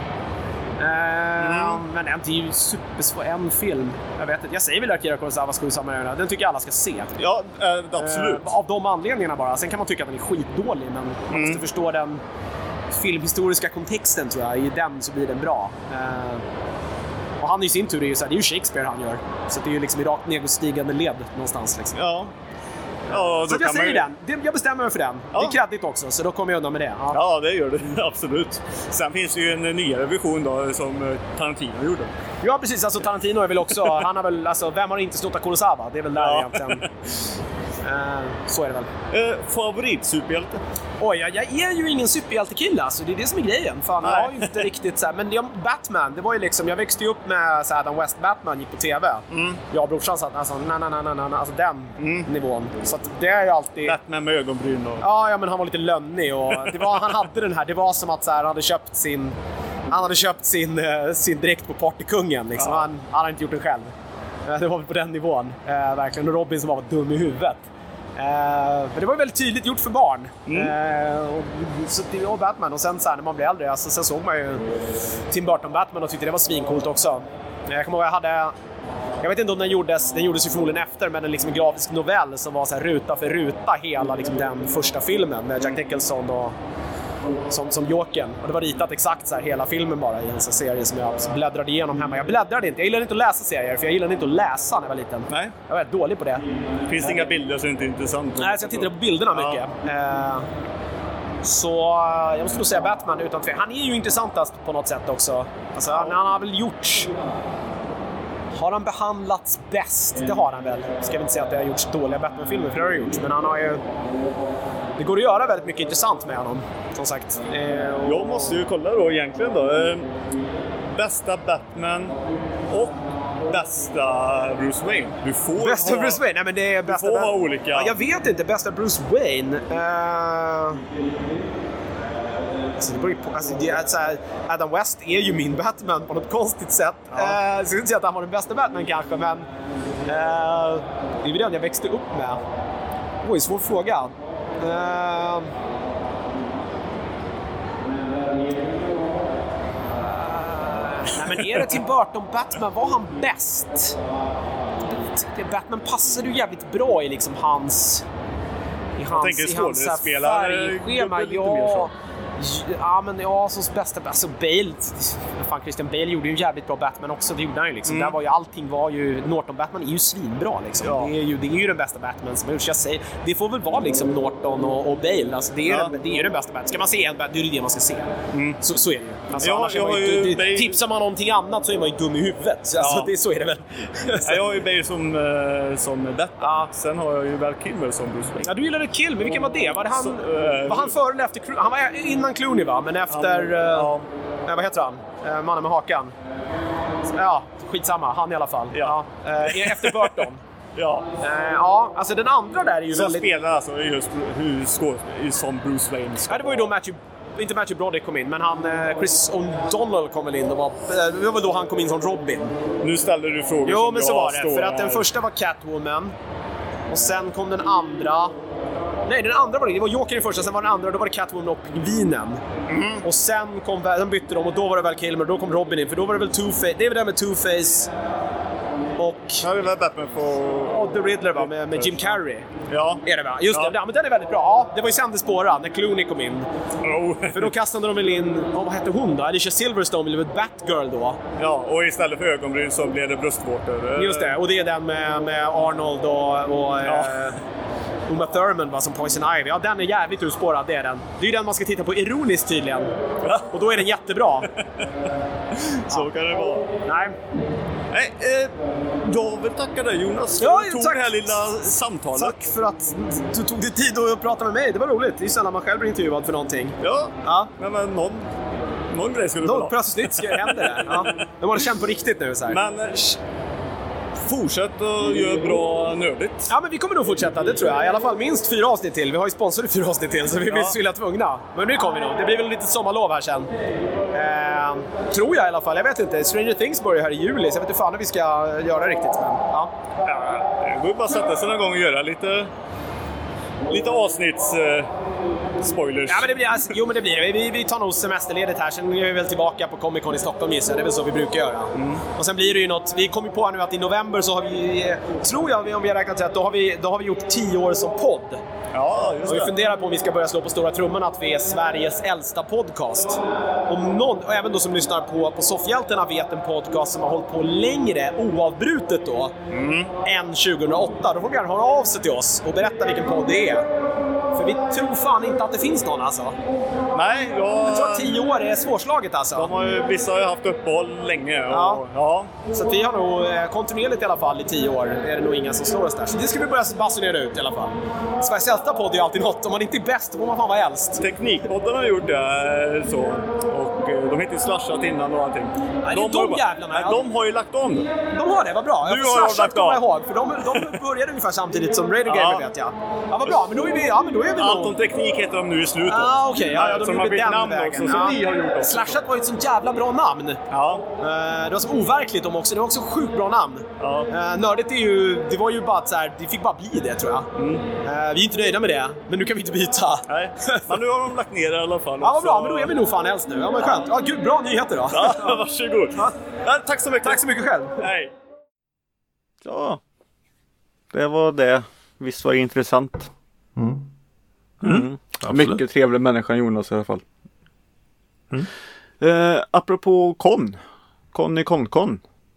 Men det är ju supersvår en film. Jag vet inte. Jag säger väl Akira Kurosawa Skuldsamma. Den tycker jag alla ska se.
Ja, absolut.
Av de anledningarna bara. Sen kan man tycka att den är skitdålig, men man måste förstå den filmhistoriska kontexten, tror jag. I den så blir den bra. Och han i sin tur är ju så här, det är ju Shakespeare han gör. Så det är ju liksom i rakt nedstigande led någonstans liksom.
Ja,
så jag säger den. Jag bestämmer mig för den. Det är kreddigt också, så då kommer jag undan med det.
Ja, det gör det. Absolut. Sen finns det ju en nyare version då, som Tarantino gjorde.
Ja, precis. Alltså Tarantino är väl också... han har väl... Alltså, vem har inte snott av Kurosawa? Det är väl där egentligen. Så är det väl.
Favoritsuperhjälte?
Oj, jag är ju ingen superhjältekille, alltså. Det är det som är grejen. Fan, jag har ju inte riktigt så här, men Batman, det var ju liksom, jag växte ju upp med så här, Adam West Batman gick på TV. Jag och brorsan satt alltså alltså den nivån. Så att det är ju alltid
Batman med ögonbryn och...
Ja, men han var lite lönnig och det var, han hade den här, det var som att så här, han hade köpt sin dräkt på Partykungen liksom. Han hade inte gjort den själv. Det var på den nivån, verkligen. Och Robin som var dum i huvudet. Men det var väldigt tydligt gjort för barn. Så det var Batman. Och sen så här, när man blev äldre, alltså, sen såg man ju Tim Burton Batman och tyckte det var svincoolt också. Jag kommer ihåg, jag vet inte om den gjordes ju förmodligen efter, men en liksom grafisk novell som var så här, ruta för ruta hela liksom, den första filmen med Jack Nicholson och som Jokern. Och det var ritat exakt så här hela filmen bara i en sån serie som jag bläddrade igenom hemma. Jag bläddrade inte. Jag gillade inte att läsa serier, för jag gillade inte att läsa när jag var liten.
Nej.
Jag var dålig på det.
Finns det inga bilder så är det inte intressant?
Nej, så jag tittade på bilderna mycket. Så jag måste nog säga Batman utan tvekan. Han är ju intressantast på något sätt också. Alltså, han har väl gjort... Har han behandlats bäst? Det har han väl. Ska vi inte säga att det har gjorts dåliga Batman-filmer, för det har det gjort. Men han har ju... Det går att göra väldigt mycket intressant med honom, som sagt.
Jag måste ju kolla då egentligen då. Bästa Batman och bästa Bruce Wayne. Du får
bästa Bruce Wayne? Nej, men det är bästa...
Du får ha olika...
Ja, jag vet inte. Bästa Bruce Wayne... Alltså, det är så här, Adam West är ju min Batman på något konstigt sätt. Så jag ska inte säga att han var den bästa Batman kanske, men det är ju den jag växte upp med. Oj, svår fråga. Nej, men är det till Burton Batman? Var han bäst? Batman passade ju jävligt bra i liksom hans... I hans färgschema. Ja, men som bästa... Alltså Bale... Fan, Christian Bale gjorde ju en jävligt bra Batman också. Det gjorde han ju liksom. Där var ju allting var ju... Norton Batman är ju svinbra liksom. Ja. Det är ju den bästa Batman som jag säger. Det får väl vara liksom Norton och Bale. Alltså, det är ju den bästa Batman. Ska man se en Batman, det är det man ska se. Så är det ju. Alltså, annars tipsar man om någonting annat så är man ju dum i huvudet. Alltså, så är det väl.
Jag har ju Bale som Batman. Sen har jag ju Val Kilmer som Bruce Wayne.
Ja, du gillade Kilmer. Vilken var det? Var han före eller efter? Han var innan Clooney, va? Men efter... vad heter han? Mannen med hakan. Ja, skitsamma. Han i alla fall. Ja. Efter Burton. Ja, alltså den andra där är ju
som
väldigt...
spelar alltså just som Bruce Wayne.
Ja, det var ju då inte Matthew Broderick kom in, men han Chris O'Donnell kom väl in. Det var väl då han kom in som Robin.
Nu ställer du frågor.
Jo, men så var det. För att den första var Catwoman. Och sen kom den andra. Nej, den andra det var Joker i första, sen var den andra, då var det Catwoman och Pingvinen. Och sen bytte de och då var det väl Kilmer, då kom Robin in, för då var det väl Two-Face, det är väl det med Two-Face och...
Ja, det var Batman
och The Riddler va, med Jim Carrey.
Ja.
Är det va? Just det, ja, men den är väldigt bra. Ja, det var ju sen det spårade, när Clooney kom in. För då kastade de väl in, vad hette hon då? Alicia Silverstone, eller Batgirl då.
Ja, och istället för ögonbryn så blev det bröstvårtor.
Just det, och det är den med Arnold och Uma Thurman va, som Poison Ivy. Ja, den är jävligt urspårad, det är den. Det är ju den man ska titta på ironiskt tydligen. Och då är den jättebra.
Så kan det vara.
Nej.
Nej, jag vill tacka dig Jonas för att du tog det här lilla samtalet.
Tack för att du tog dig tid att prata med mig. Det var roligt. Det är sällan man själv blir intervjuad för någonting.
Ja. Men någon grej skulle du
ha. Plötsligt händer det. Ja. De har det känt på riktigt nu så här.
Men fortsätt att göra bra nördigt.
Ja, men vi kommer nog fortsätta, det tror jag. I alla fall minst 4 avsnitt till. Vi har ju sponsor i 4 avsnitt till, så vi blir så tvungna. Men nu kommer vi nog. Det blir väl lite sommarlov här sen. Tror jag i alla fall. Jag vet inte. Stranger Things börjar här i juli, så jag vet inte fan hur vi ska göra riktigt. Men,
det går ju bara att sätta sig någon gång och göra lite avsnitts... spoilers.
Ja, men det blir, men det blir det. Vi tar nog semesterledigt här, sen är vi väl tillbaka på Comic Con i Stockholm, gissar. Det är väl så vi brukar göra. Och sen blir det ju något, vi kommer på nu att i november så har vi, tror jag, om vi har räknat rätt, då har vi gjort 10 år som podd.
Ja, just det.
Och vi funderar på om vi ska börja slå på stora trumman att vi är Sveriges äldsta podcast. Om någon, och även då som lyssnar på Soffhjältarna, vet en podcast som har hållit på längre, oavbrutet då, än 2008. Då får vi gärna höra av sig till oss och berätta vilken podd det är. För vi tror fan inte att det finns någon alltså.
Nej,
jag tror att 10 år är svårslaget alltså.
Vissa har ju haft uppehåll länge.
Ja. Så att vi har nog kontinuerligt i alla fall i 10 år är det nog inga som slår oss där. Så det ska vi börja basunera ut i alla fall. Sveriges äldsta podd är ju alltid något. Om man inte är bäst, då får man fan vara äldst.
Teknikpodden har gjort det så. Och de har inte slashat innan och allting.
Nej, de jävlarna.
De har ju lagt om.
De har det, vad bra.
Nu har de lagt om.
Ihåg, för de började ungefär samtidigt som Radio Gamer vet jag. Ja, vad bra. Men då är vi,
Allt om teknik heter de nu i slutet.
Okej.
De har bytt namn också, som ni har gjort också.
Slashat var ju ett sånt jävla bra namn.
Ja.
Det var så overkligt de också. Det var också sjukt bra namn.
Ja.
Nördigt det var ju bara att så här, det fick bara bli det, tror jag. Vi är inte nöjda med det, men nu kan vi inte byta.
Nej, men nu har de lagt ner det i alla fall.
Ja, vad bra, men då är vi nog fan äldst nu. Ja, men skönt. Ja, gud, bra nyheter då.
Ja, varsågod. Ja, tack så mycket.
Tack så mycket själv.
Hej.
Ja, det var det. Visst var det intressant. Mycket trevlig människa Jonas i alla fall. Apropå Con.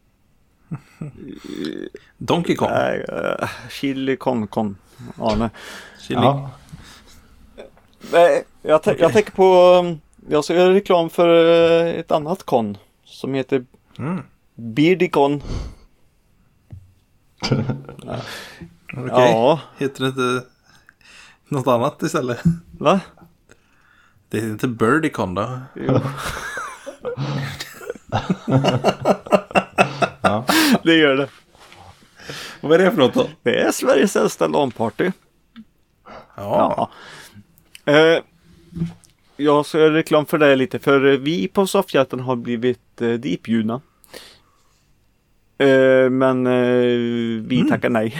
Donkey Kong.
Nej, Chili Con. Ja, nej.
Chili.
Ja.
Nej, jag tänker på... Jag ska göra reklam för ett annat kon som heter Beardicon.
Okej.
Ja.
Heter det inte något annat istället?
Va?
Det heter inte Birdicon då?
Jo. Ja. Det gör det.
Och vad är det för något då?
Det är Sveriges äldsta LAN-party.
Ja.
Jag ska göra reklam för det lite. För vi på Soffhjälten har blivit dipbjudna. Men vi tackar nej.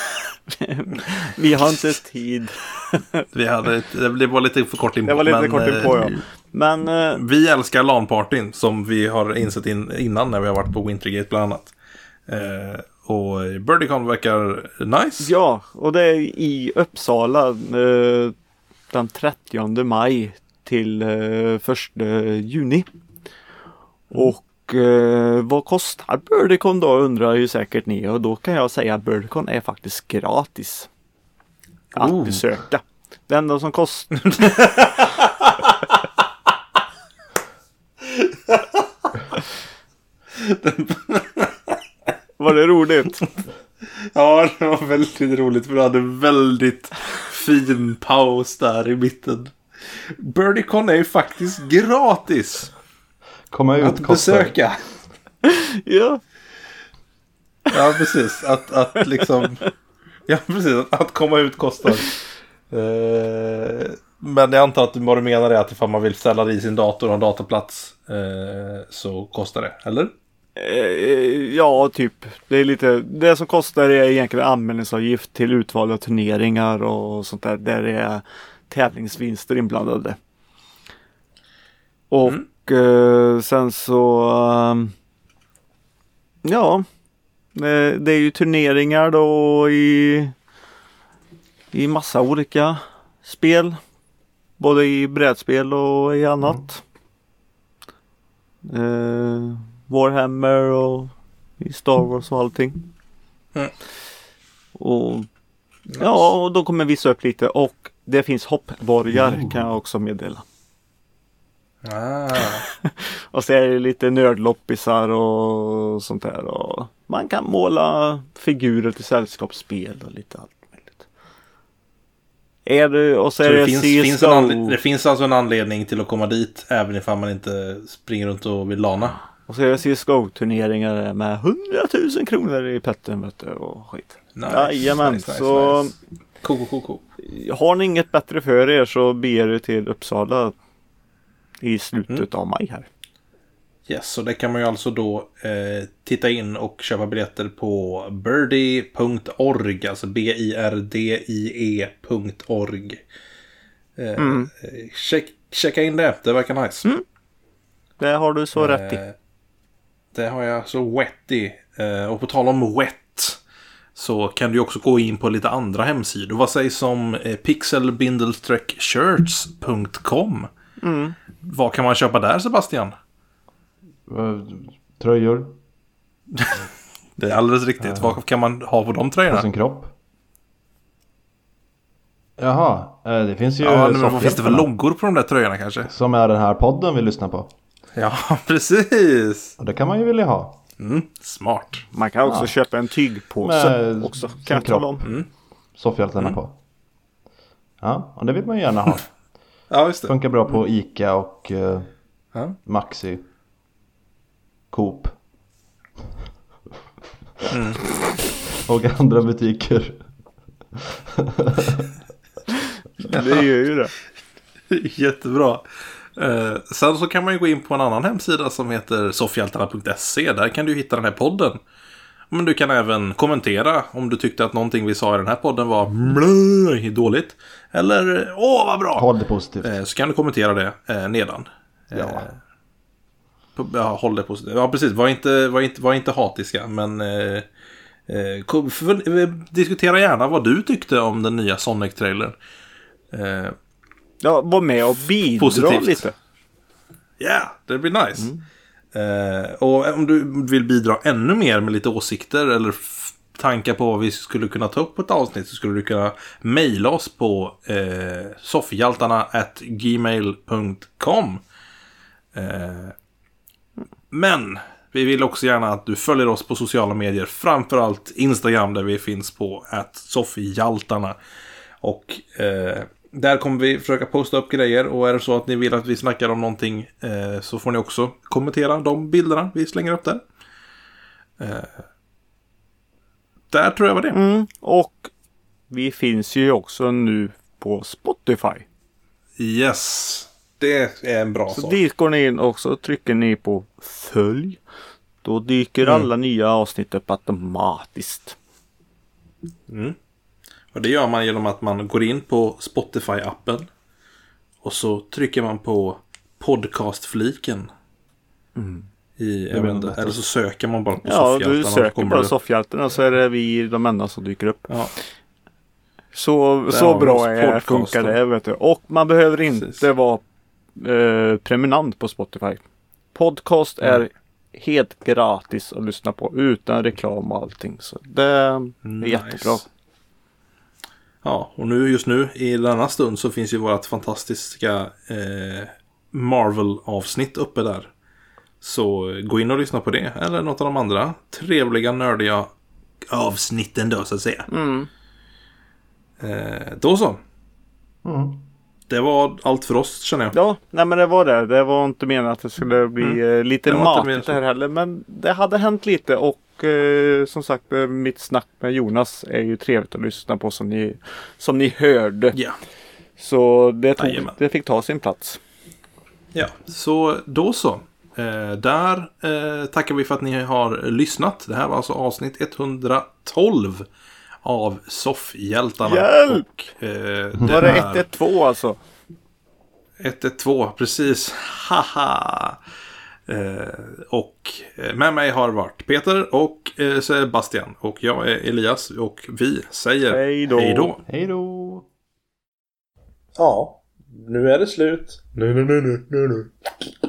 Vi har inte tid.
Det var lite för kort in på.
Det var lite kort in på, ja. Men
vi älskar LAN-partyn som vi har insett innan när vi har varit på Wintergate bland annat. Och Birdicon verkar nice.
Ja, och det är i Uppsala den 30 maj till 1 juni. Och vad kostar Birdicon då, undrar ju säkert ni. Och då kan jag säga att Birdicon är faktiskt gratis att besöka. Det enda som kostar... Var det roligt?
Ja, det var väldigt roligt för du hade väldigt fin paus där i mitten. Birdicon är ju faktiskt gratis.
Komma ut
att besöka.
Ja.
Ja, precis. Att liksom... Ja, precis. Att komma ut kostar. Men jag antar att vad du menar är att ifall man vill ställa i sin dator och en dataplats så kostar det, eller?
Ja, typ. Det är lite, det som kostar är egentligen anmälningsavgift till utvalda turneringar och sånt där det är tävlingsvinster inblandade. Och sen så ja, det är ju turneringar då i massa olika spel, både i brädspel och i annat. Warhammer och i Star Wars och allting. Och ja, och då kommer vi visa upp lite och det finns hoppborgar kan jag också meddela. Och så är det lite nördloppisar och sånt där och man kan måla figurer till sällskapsspel och lite allt möjligt. Och så är
det finns alltså en anledning till att komma dit även ifall man inte springer runt och vill lana. Och
så är det CSGO-turneringar med 100 000 kronor i petten och skit. Jajamän, så
cool.
Har ni inget bättre för er så ber er till Uppsala i slutet av maj här.
Yes, så det kan man ju alltså då titta in och köpa biljetter på birdie.org, alltså birdie.org. Checka in det verkar nice.
Det har du så rätt i.
Det har jag så wet i. Och på tal om wet så kan du också gå in på lite andra hemsidor. Vad sägs om pixel-shirts.com? Vad kan man köpa där, Sebastian?
Tröjor.
Det är alldeles riktigt. Vad kan man ha på de tröjorna?
På sin kropp. Jaha, det finns ju...
Ja, men vad finns det för loggor på de där tröjorna kanske?
Som är den här podden vi lyssnar på.
Ja, precis.
Och det kan man ju vilja ha.
Smart.
Man kan också köpa en tygpåse också. Kan jag tala om.
Soffhjältarna på. Ja, och det vill man ju gärna ha.
Ja, just det.
Funkar bra på Ica och Maxi. Coop. Och andra butiker.
Det gör ju det.
Jättebra. Sen så kan man ju gå in på en annan hemsida som heter soffhjältarna.se. Där kan du hitta den här podden. Men du kan även kommentera om du tyckte att någonting vi sa i den här podden var dåligt. Eller, vad bra.
Håll det positivt.
Så kan du kommentera det nedan.
Ja.
Håll det positivt. Ja, precis. Var inte hatiska, men diskutera gärna vad du tyckte om den nya Sonic-trailern.
Ja, var med och bidra positivt. Lite.
Ja, det blir nice. Och om du vill bidra ännu mer med lite åsikter eller tankar på vad vi skulle kunna ta upp på ett avsnitt, så skulle du kunna mejla oss på soffhjältarna@gmail.com. Men vi vill också gärna att du följer oss på sociala medier, framförallt Instagram där vi finns på @soffhjältarna. Och där kommer vi försöka posta upp grejer, och är det så att ni vill att vi snackar om någonting så får ni också kommentera de bilderna vi slänger upp där. Där tror jag var det.
Och vi finns ju också nu på Spotify.
Yes, det är en bra sak.
Så dit går ni in och så trycker ni på följ. Då dyker alla nya avsnitt upp automatiskt.
Och det gör man genom att man går in på Spotify-appen och så trycker man på podcastfliken eller så söker man bara på Soffhjältarna.
Ja, du söker bara Soffhjältarna så är det vi de enda som dyker upp.
Ja.
Så bra funkar det, vet du. Och man behöver inte vara prenumerant på Spotify. Podcast är helt gratis att lyssna på utan reklam och allting. Så det är jättebra.
Ja, och just nu i denna stund så finns ju vårt fantastiska Marvel-avsnitt uppe där. Så gå in och lyssna på det. Eller något av de andra trevliga, nördiga avsnitten då, så att säga. Då så. Det var allt för oss, känner jag.
Ja, nej men det var det. Det var inte menat att det skulle bli lite matigt här heller. Men det hade hänt lite och som sagt, mitt snack med Jonas är ju trevligt att lyssna på som ni hörde.
Ja.
Så det fick ta sin plats.
Ja, så då så. Där tackar vi för att ni har lyssnat. Det här var alltså avsnitt 112 av Soffhjältarna.
Hjälp!
Och,
Var det 112 alltså?
112, precis. Haha! Och med mig har varit Peter och Sebastian. Och jag är Elias och vi säger
Hej då.
Hej då.
Hej då!
Ja, nu är det slut. Nu.